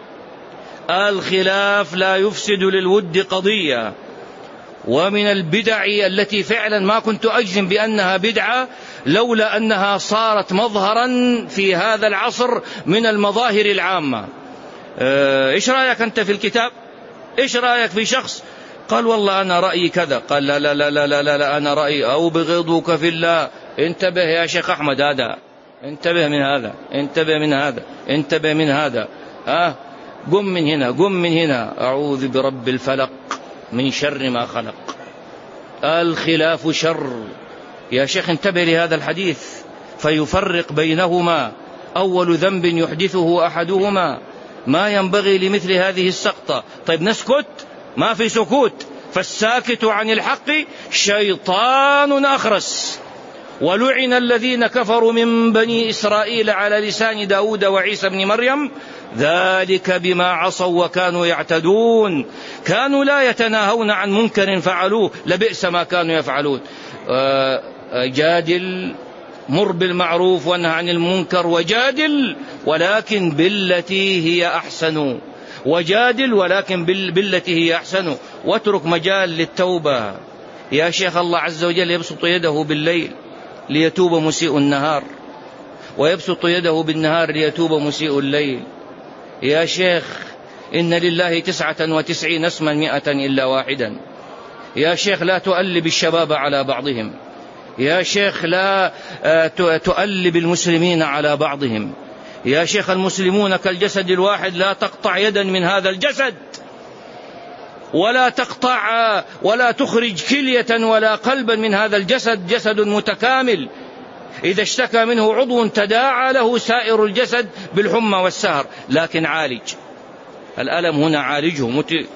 الخلاف لا يفسد للود قضية. ومن البدع التي فعلا ما كنت أجزم بأنها بدعة لولا أنها صارت مظهرا في هذا العصر من المظاهر العامة. إيش رأيك أنت في الكتاب؟ إيش رأيك في شخص قال والله أنا رأيي كذا، قال لا لا لا لا لا, لا, لا أنا رأيي أو بغضك في الله. انتبه يا شيخ أحمد، هذا انتبه من هذا، انتبه من هذا، انتبه من هذا. قم من هنا، قم من هنا. أعوذ برب الفلق من شر ما خلق. الخلاف شر يا شيخ، انتبه لهذا الحديث. فيفرق بينهما أول ذنب يحدثه أحدهما. ما ينبغي لمثل هذه السقطة. طيب نسكت؟ ما في سكوت. فالساكت عن الحق شيطان أخرس. ولعن الذين كفروا من بني إسرائيل على لسان داود وعيسى بن مريم ذلك بما عصوا وكانوا يعتدون. كانوا لا يتناهون عن منكر فعلوه لبئس ما كانوا يفعلون. جادل، مر بالمعروف وانهى عن المنكر، وجادل ولكن بالتي هي أحسن، وجادل ولكن بالتي هي أحسن، واترك مجال للتوبة. يا شيخ الله عز وجل يبسط يده بالليل ليتوب مسيء النهار، ويبسط يده بالنهار ليتوب مسيء الليل. يا شيخ إن لله 99 اسما 100 إلا واحدا. يا شيخ لا تؤلب الشباب على بعضهم. يا شيخ لا تؤلب المسلمين على بعضهم. يا شيخ المسلمون كالجسد الواحد، لا تقطع يدا من هذا الجسد، ولا تقطع ولا تخرج كلية ولا قلبا من هذا الجسد. جسد متكامل، إذا اشتكى منه عضو تداعى له سائر الجسد بالحمى والسهر. لكن عالج الألم هنا، عالجه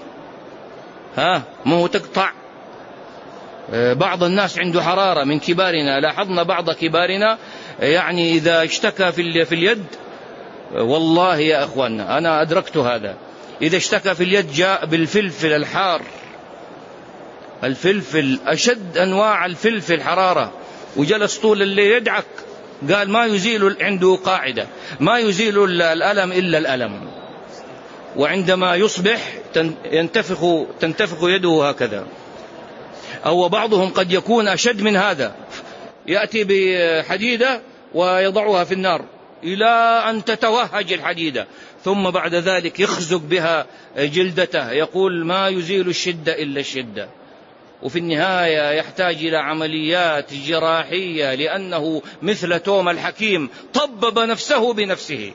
مو تقطع. بعض الناس عنده حرارة من كبارنا، لاحظنا بعض كبارنا يعني إذا اشتكى في اليد، والله يا أخوانا أنا أدركت هذا، إذا اشتكى في اليد جاء بالفلفل الحار، الفلفل أشد أنواع الفلفل حرارة، وجلس طول الليل يدعك. قال ما يزيل، عنده قاعدة ما يزيل الألم إلا الألم. وعندما يصبح تنتفخ يده هكذا. أو بعضهم قد يكون أشد من هذا، يأتي بحديدة ويضعها في النار إلى أن تتوهج الحديدة، ثم بعد ذلك يخزق بها جلدته، يقول ما يزيل الشدة إلا الشدة. وفي النهاية يحتاج إلى عمليات جراحية، لأنه مثل توم الحكيم طبب نفسه بنفسه.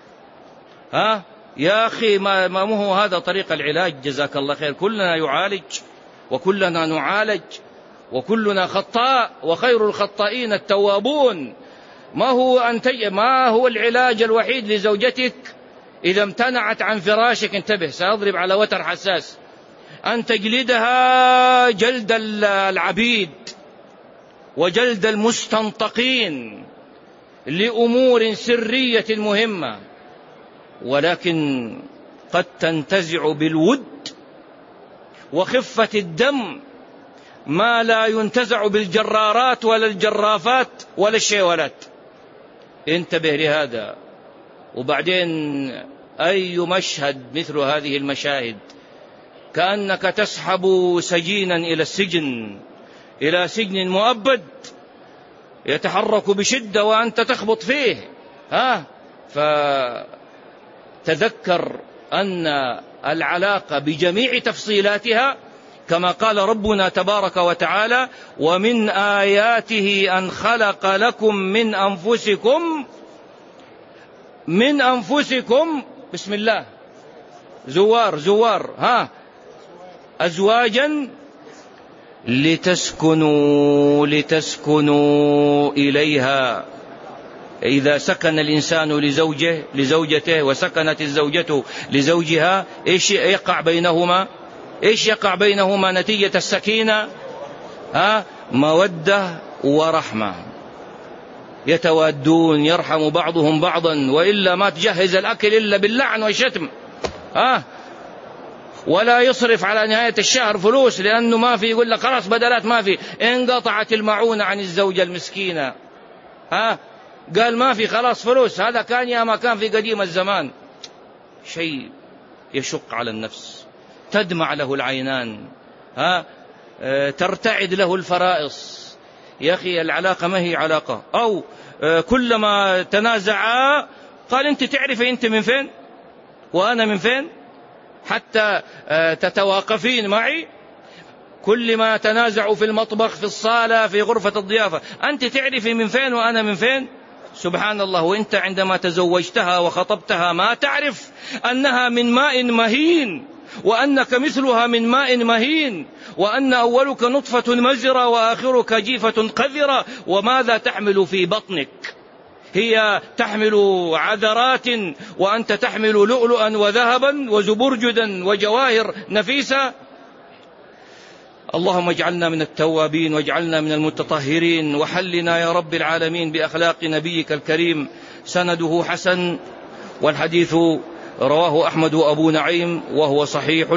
يا أخي ما هو هذا طريق العلاج؟ جزاك الله خير. كلنا يعالج وكلنا نعالج وكلنا خطاء، وخير الخطائين التوابون. ما هو العلاج الوحيد لزوجتك إذا امتنعت عن فراشك؟ انتبه، سأضرب على وتر حساس. أن تجلدها جلد العبيد وجلد المستنطقين لأمور سرية مهمة، ولكن قد تنتزع بالود وخفة الدم ما لا ينتزع بالجرارات ولا الجرافات ولا الشيولات. انتبه لهذا. وبعدين أي مشهد مثل هذه المشاهد، كأنك تسحب سجينا إلى السجن، إلى سجن مؤبد يتحرك بشدة وأنت تخبط فيه. فتذكر أن العلاقة بجميع تفصيلاتها كما قال ربنا تبارك وتعالى: ومن آياته أن خلق لكم من أنفسكم بسم الله زوار أزواجا لتسكنوا إليها. إذا سكن الإنسان لزوجته وسكنت الزوجة لزوجها، إيش يقع بينهما؟ إيش يقع بينهما نتيجة السكينة؟ مودة ورحمة، يتوادون، يرحم بعضهم بعضا، وإلا ما تجهز الأكل إلا باللعن والشتم، ولا يصرف على نهاية الشهر فلوس لأنه ما في، يقول لك خلاص بدلات ما في، انقطعت المعونة عن الزوجة المسكينة، قال ما في خلاص فلوس. هذا كان يا ما كان في قديم الزمان. شيء يشق على النفس، تدمع له العينان، ترتعد له الفرائص. يا أخي العلاقة ما هي علاقة. أو كلما تنازعا قال أنت تعرفي أنت من فين وأنا من فين حتى تتواقفين معي. كل ما تنازعوا في المطبخ، في الصالة، في غرفة الضيافة، أنت تعرفي من فين وأنا من فين. سبحان الله. وأنت عندما تزوجتها وخطبتها ما تعرف أنها من ماء مهين، وأنك مثلها من ماء مهين، وأن أولك نطفة مزرة وآخرك جيفة قذرة. وماذا تحمل في بطنك؟ هي تحمل عذرات وأنت تحمل لؤلؤا وذهبا وزبرجدا وجواهر نفيسة. اللهم اجعلنا من التوابين واجعلنا من المتطهرين، وحلنا يا رب العالمين بأخلاق نبيك الكريم. سنده حسن، والحديث رواه أحمد وأبو نعيم وهو صحيح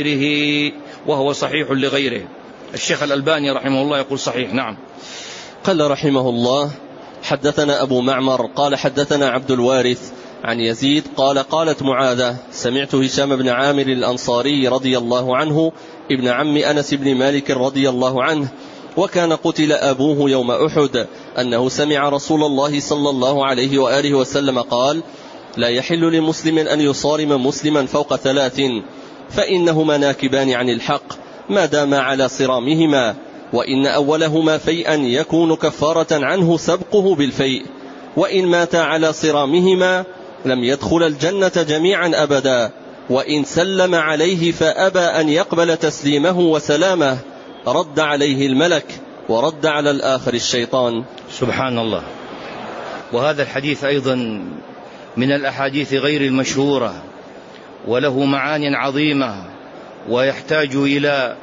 لغيره. الشيخ الألباني رحمه الله يقول صحيح. نعم. قال رحمه الله: حدثنا أبو معمر قال حدثنا عبد الوارث عن يزيد قال قالت معاذة: سمعت هشام بن عامر الأنصاري رضي الله عنه ابن عم أنس بن مالك رضي الله عنه، وكان قتل أبوه يوم أحد، أنه سمع رسول الله صلى الله عليه وآله وسلم قال: لا يحل لمسلم أن يصارم مسلما فوق 3، فإنهما ناكبان عن الحق ما دام على صرامهما، وإن أولهما فيئا يكون كفارة عنه سبقه بالفيء، وإن مات على صرامهما لم يدخل الجنة جميعا أبدا، وإن سلم عليه فأبى أن يقبل تسليمه وسلامه رد عليه الملك، ورد على الآخر الشيطان. سبحان الله. وهذا الحديث أيضا من الأحاديث غير المشهورة، وله معان عظيمة، ويحتاج إلى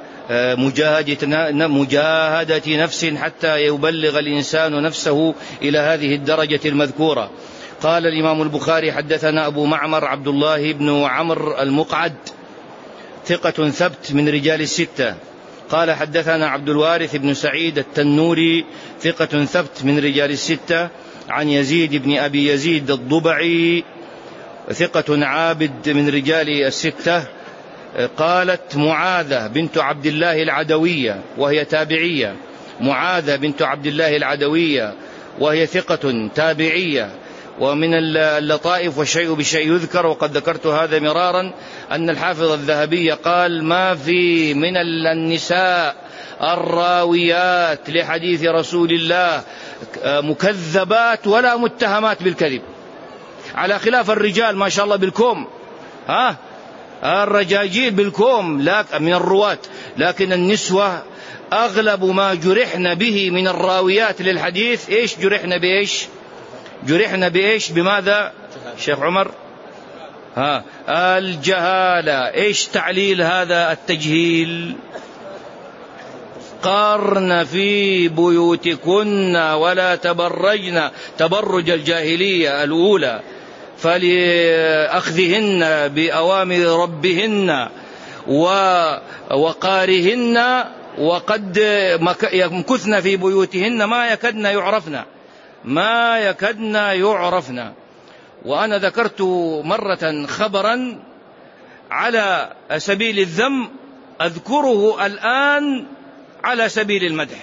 مجاهدة نفس حتى يبلغ الإنسان نفسه إلى هذه الدرجة المذكورة. قال الإمام البخاري: حدثنا أبو معمر عبد الله بن عمرو المقعد ثقة ثبت من رجال الستة. قال حدثنا عبد الوارث بن سعيد التنوري ثقة ثبت من رجال الستة، عن يزيد بن أبي يزيد الضبعي ثقة عابد من رجال الستة. قالت معاذة بنت عبد الله العدوية وهي تابعية، معاذة بنت عبد الله العدوية وهي ثقة تابعية. ومن اللطائف والشيء بالشيء يذكر، وقد ذكرت هذا مرارا، أن الحافظ الذهبي قال: ما في من النساء الراويات لحديث رسول الله مكذبات ولا متهمات بالكذب، على خلاف الرجال ما شاء الله بالكوم، الرجاجيل بالكوم من الرواة، لكن النسوة أغلب ما جرحنا به من الراويات للحديث إيش جرحنا بإيش؟ جرحنا بإيش؟ بماذا شيخ عمر؟ الجهالة. إيش تعليل هذا التجهيل؟ قرن في بيوتكن ولا تبرجن تبرج الجاهلية الأولى، فلأخذهن بأوامر ربهن ووقارهن، وقد يمكثن في بيوتهن ما يكدن يعرفن. وأنا ذكرت مرة خبرا على سبيل الذم، أذكره الآن على سبيل المدح.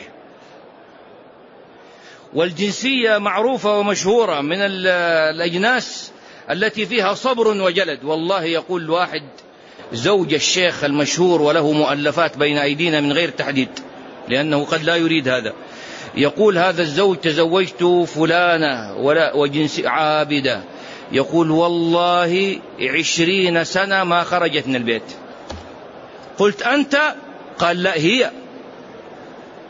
والجنسية معروفة ومشهورة من الأجناس التي فيها صبر وجلد. والله يقول واحد زوج الشيخ المشهور وله مؤلفات بين أيدينا من غير تحديد، لأنه قد لا يريد هذا، يقول هذا الزوج: تزوجت فلانة وجنس عابدة، يقول والله 20 سنة ما خرجت من البيت. قلت أنت؟ قال لا هي.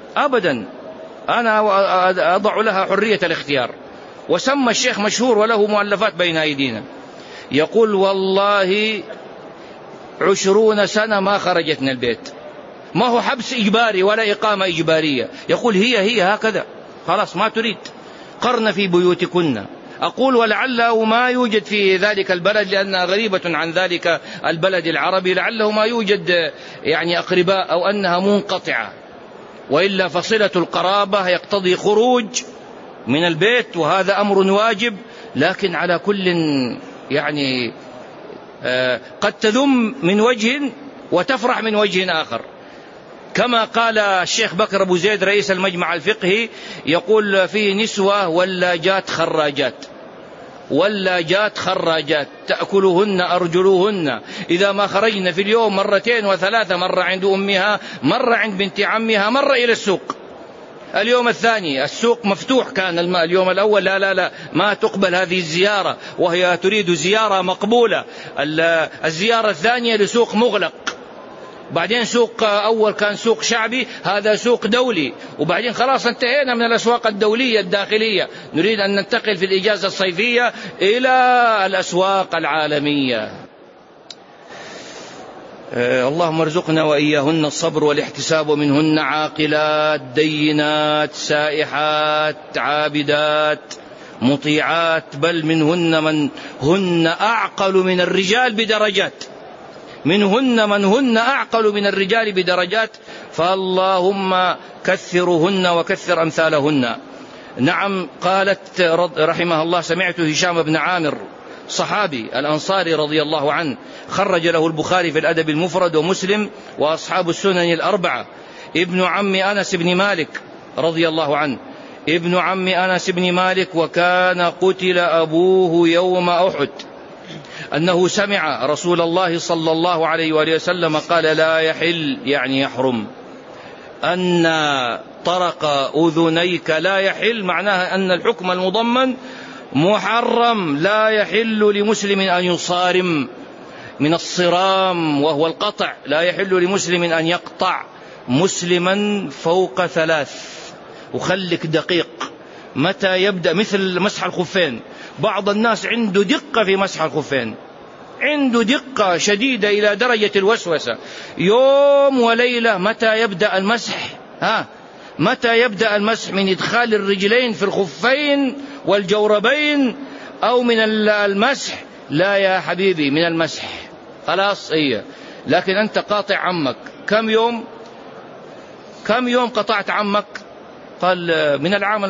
أبدا، أنا أضع لها حرية الاختيار. وسمى الشيخ مشهور وله مؤلفات بين أيدينا، يقول والله 20 سنة ما خرجت من البيت، ما هو حبس إجباري ولا إقامة إجبارية، يقول هي هكذا خلاص ما تريد، قرن في بيوتكن. أقول ولعله ما يوجد في ذلك البلد لأنها غريبة عن ذلك البلد العربي، لعله ما يوجد يعني أقرباء أو أنها منقطعة، وإلا فصلة القرابة يقتضي خروج من البيت وهذا أمر واجب. لكن على كل يعني قد تذم من وجه وتفرح من وجه آخر، كما قال الشيخ بكر أبو زيد رئيس المجمع الفقهي، يقول فيه نسوة ولاجات خراجات تأكلهن أرجلهن، إذا ما خرجن في اليوم 2 و3 مرة عند أمها، مرة عند بنت عمها، مرة إلى السوق. اليوم الثاني السوق مفتوح كان الماء، اليوم الأول لا ما تقبل هذه الزيارة، وهي تريد زيارة مقبولة. الزيارة الثانية لسوق مغلق، بعدين سوق أول كان سوق شعبي، هذا سوق دولي، وبعدين خلاص انتهينا من الأسواق الدولية الداخلية، نريد أن ننتقل في الإجازة الصيفية إلى الأسواق العالمية. اللهم ارزقنا وإياهن الصبر والاحتساب، ومنهن عاقلات دينات سائحات عابدات مطيعات، بل منهن من هن أعقل من الرجال بدرجات، منهن من هن أعقل من الرجال بدرجات، فاللهم كثرهن وكثر أمثالهن. نعم، قالت رحمه الله: سمعت هشام بن عامر صحابي الأنصاري رضي الله عنه، خرج له البخاري في الأدب المفرد ومسلم وأصحاب السنن الأربعة، ابن عم أنس بن مالك رضي الله عنه، ابن عم أنس بن مالك، وكان قتل أبوه يوم أحد، أنه سمع رسول الله صلى الله عليه وآله وسلم قال: لا يحل، يعني يحرم، أن طرق أذنيك لا يحل، معناها أن الحكم المضمن محرم، لا يحل لمسلم أن يصارم، من الصرام وهو القطع، لا يحل لمسلم أن يقطع مسلما فوق 3. وخلك دقيق متى يبدأ، مثل مسح الخفين، بعض الناس عنده دقة في مسح الخفين، عنده دقة شديدة إلى درجة الوسوسة، يوم وليلة متى يبدأ المسح، متى يبدأ المسح، من إدخال الرجلين في الخفين والجوربين أو من المسح؟ لا يا حبيبي، من المسح خلاص هي. لكن أنت قاطع عمك، كم يوم قطعت عمك؟ قال من العام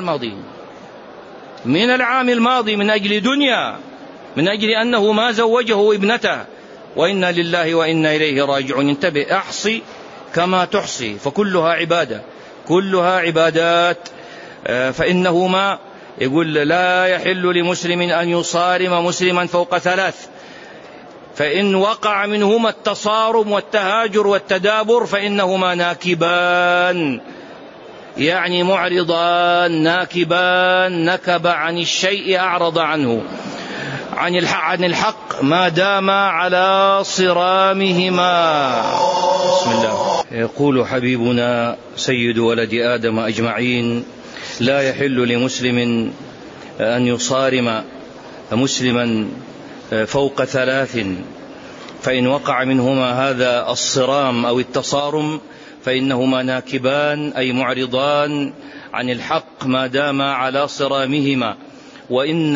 الماضي، من أجل دنيا، من أجل أنه ما زوجه ابنته، وإنا لله وإنا إليه راجعون. انتبه، أحصي كما تحصي، فكلها عبادة، كلها عبادات. فإنه ما يقول: لا يحل لمسلم أن يصارم مسلما فوق 3، فإن وقع منهما التصارم والتهاجر والتدابر فإنهما ناكبان، يعني معرضان، ناكبان، نكب عن الشيء، أعرض عنه، عن الحق، ما دام على صرامهما. بسم الله. يقول حبيبنا سيد ولد آدم أجمعين: لا يحل لمسلم أن يصارم مسلما فوق 3، فإن وقع منهما هذا الصرام أو التصارم فإنهما ناكبان، أي معرضان عن الحق ما دام على صرامهما، وإن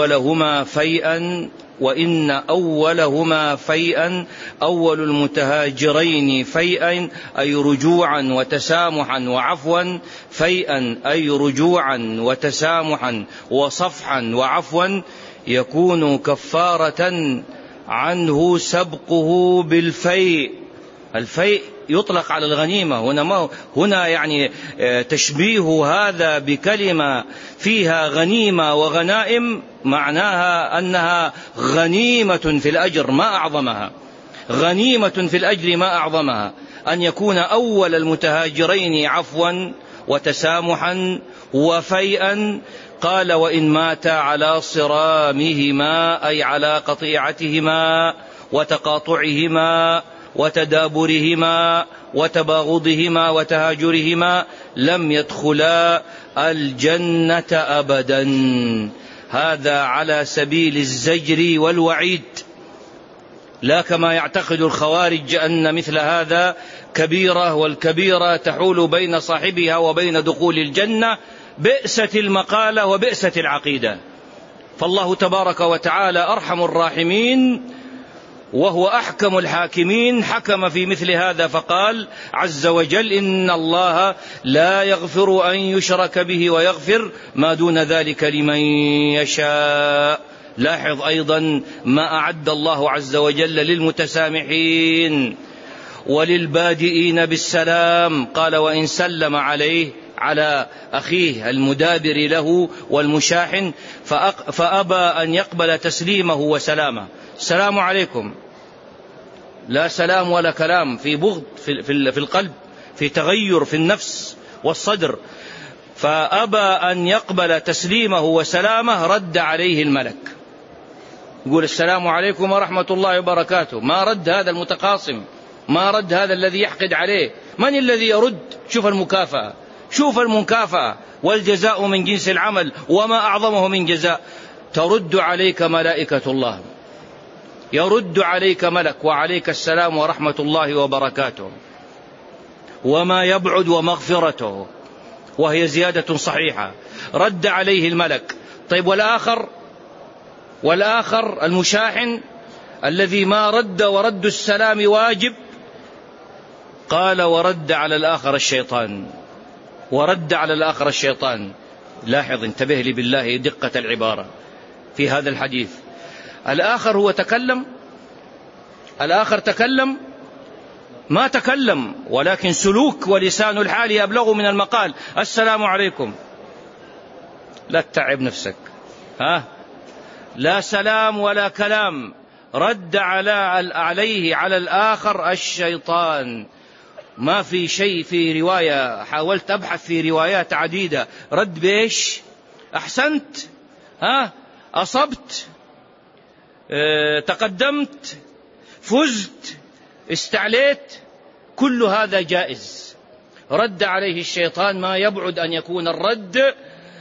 أولهما فيئا أول المتهاجرين فيئا، أي رجوعا وتسامحا وعفوا، فيئا أي رجوعا وتسامحا وصفحا وعفوا، يكون كفارة عنه سبقه بالفيء. الفيء يطلق على الغنيمة، هنا يعني تشبيه هذا بكلمة فيها غنيمة وغنائم، معناها أنها غنيمة في الأجر ما أعظمها، غنيمة في الأجر ما أعظمها، أن يكون أول المتهاجرين عفوا وتسامحا وفيئا. قال: وإن مات على صرامهما، أي على قطيعتهما وتقاطعهما وتدابرهما وتباغضهما وتهاجرهما لم يدخلا الجنة أبدا. هذا على سبيل الزجر والوعيد، لا كما يعتقد الخوارج أن مثل هذا كبيرة، والكبيرة تحول بين صاحبها وبين دخول الجنة. بئست المقالة وبئست العقيدة. فالله تبارك وتعالى أرحم الراحمين وهو أحكم الحاكمين، حكم في مثل هذا فقال عز وجل: إن الله لا يغفر أن يشرك به ويغفر ما دون ذلك لمن يشاء. لاحظ أيضا ما أعد الله عز وجل للمتسامحين وللبادئين بالسلام. قال: وإن سلم عليه، على أخيه المدابر له والمشاحن، فأبى أن يقبل تسليمه وسلامه. السلام عليكم، لا سلام ولا كلام، في بغض في القلب، في تغير في النفس والصدر. فأبى أن يقبل تسليمه وسلامه، رد عليه الملك، يقول: السلام عليكم ورحمة الله وبركاته. ما رد هذا المتقاصم، ما رد هذا الذي يحقد عليه. من الذي يرد؟ شوف المكافأة، شوف المكافأة، والجزاء من جنس العمل، وما أعظمه من جزاء. ترد عليك ملائكة الله، يرد عليك ملك: وعليك السلام ورحمة الله وبركاته، وما يبعد ومغفرته، وهي زيادة صحيحة. رد عليه الملك. طيب والآخر المشاحن الذي ما رد، ورد السلام واجب. قال: ورد على الآخر الشيطان، ورد على الآخر الشيطان. لاحظ، انتبه لي بالله دقة العبارة في هذا الحديث. الآخر هو تكلم، الآخر تكلم؟ ما تكلم، ولكن سلوك ولسان الحال أبلغ من المقال. السلام عليكم، لا تتعب نفسك، لا سلام ولا كلام. رد عليه على الآخر الشيطان. ما في شيء في رواية، حاولت أبحث في روايات عديدة، رد بإيش؟ أحسنت، أصبت، تقدمت، فزت، استعليت، كل هذا جائز. رد عليه الشيطان. ما يبعد أن يكون الرد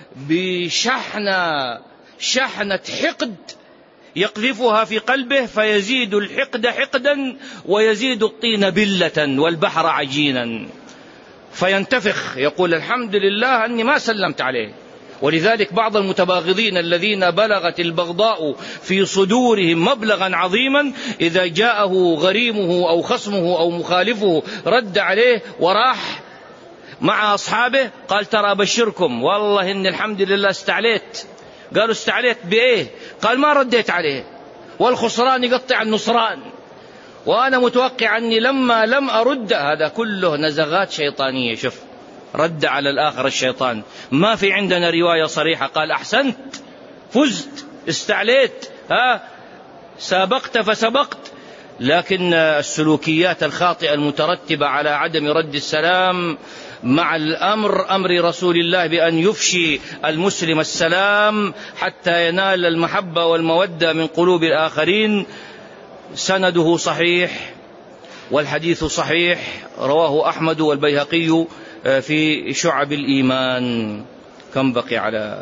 بشحنة حقد يقذفها في قلبه، فيزيد الحقد حقدا، ويزيد الطين بلة والبحر عجينا، فينتفخ، يقول: الحمد لله أني ما سلمت عليه. ولذلك بعض المتباغضين الذين بلغت البغضاء في صدورهم مبلغا عظيما، إذا جاءه غريمه أو خصمه أو مخالفه رد عليه وراح مع أصحابه، قال: ترى أبشركم والله إن الحمد لله استعليت. قالوا: استعليت بإيه؟ قال: ما رديت عليه، والخسران يقطع النصران، وأنا متوقع أني لما لم أرد. هذا كله نزغات شيطانية. شوف، رد على الآخر الشيطان. ما في عندنا رواية صريحة قال: أحسنت، فزت، استعليت، سابقت فسبقت. لكن السلوكيات الخاطئة المترتبة على عدم رد السلام، مع أمر رسول الله بأن يفشي المسلم السلام حتى ينال المحبة والمودة من قلوب الآخرين، سنده صحيح والحديث صحيح، رواه أحمد والبيهقي في شعب الإيمان. كم بقي على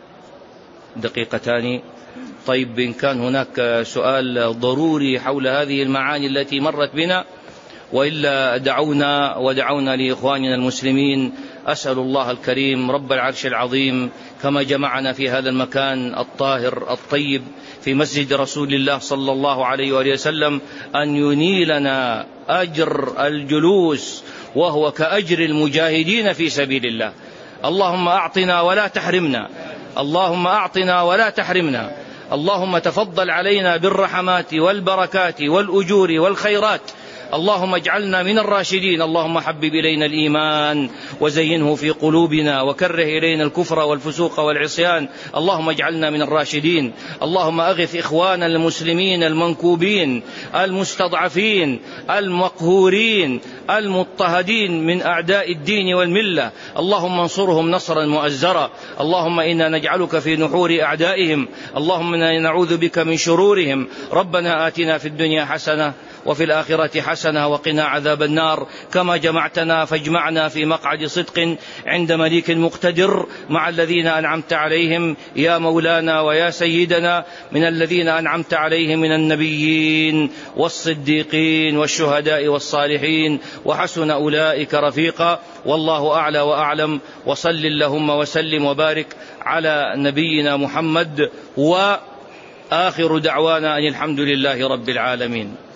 دقيقتان؟ طيب، إن كان هناك سؤال ضروري حول هذه المعاني التي مرت بنا، وإلا ودعونا لإخواننا المسلمين. أسأل الله الكريم رب العرش العظيم كما جمعنا في هذا المكان الطاهر الطيب في مسجد رسول الله صلى الله عليه وآله وسلم أن ينيلنا أجر الجلوس وهو كأجر المجاهدين في سبيل الله. اللهم أعطنا ولا تحرمنا، اللهم أعطنا ولا تحرمنا. اللهم تفضل علينا بالرحمات والبركات والأجور والخيرات. اللهم اجعلنا من الراشدين. اللهم حبب إلينا الإيمان وزينه في قلوبنا، وكره إلينا الكفر والفسوق والعصيان. اللهم اجعلنا من الراشدين. اللهم أغث إخواننا المسلمين المنكوبين المستضعفين المقهورين المضطهدين من أعداء الدين والملة. اللهم انصرهم نصرا مؤزرا. اللهم إنا نجعلك في نحور أعدائهم. اللهم إنا نعوذ بك من شرورهم. ربنا آتنا في الدنيا حسنة وفي الآخرة حسنة وقنا عذاب النار. كما جمعتنا فاجمعنا في مقعد صدق عند مليك مقتدر مع الذين أنعمت عليهم يا مولانا ويا سيدنا، من الذين أنعمت عليهم من النبيين والصديقين والشهداء والصالحين، وحسن أولئك رفيقا. والله أعلى وأعلم. وصل اللهم وسلم وبارك على نبينا محمد، وآخر دعوانا أن الحمد لله رب العالمين.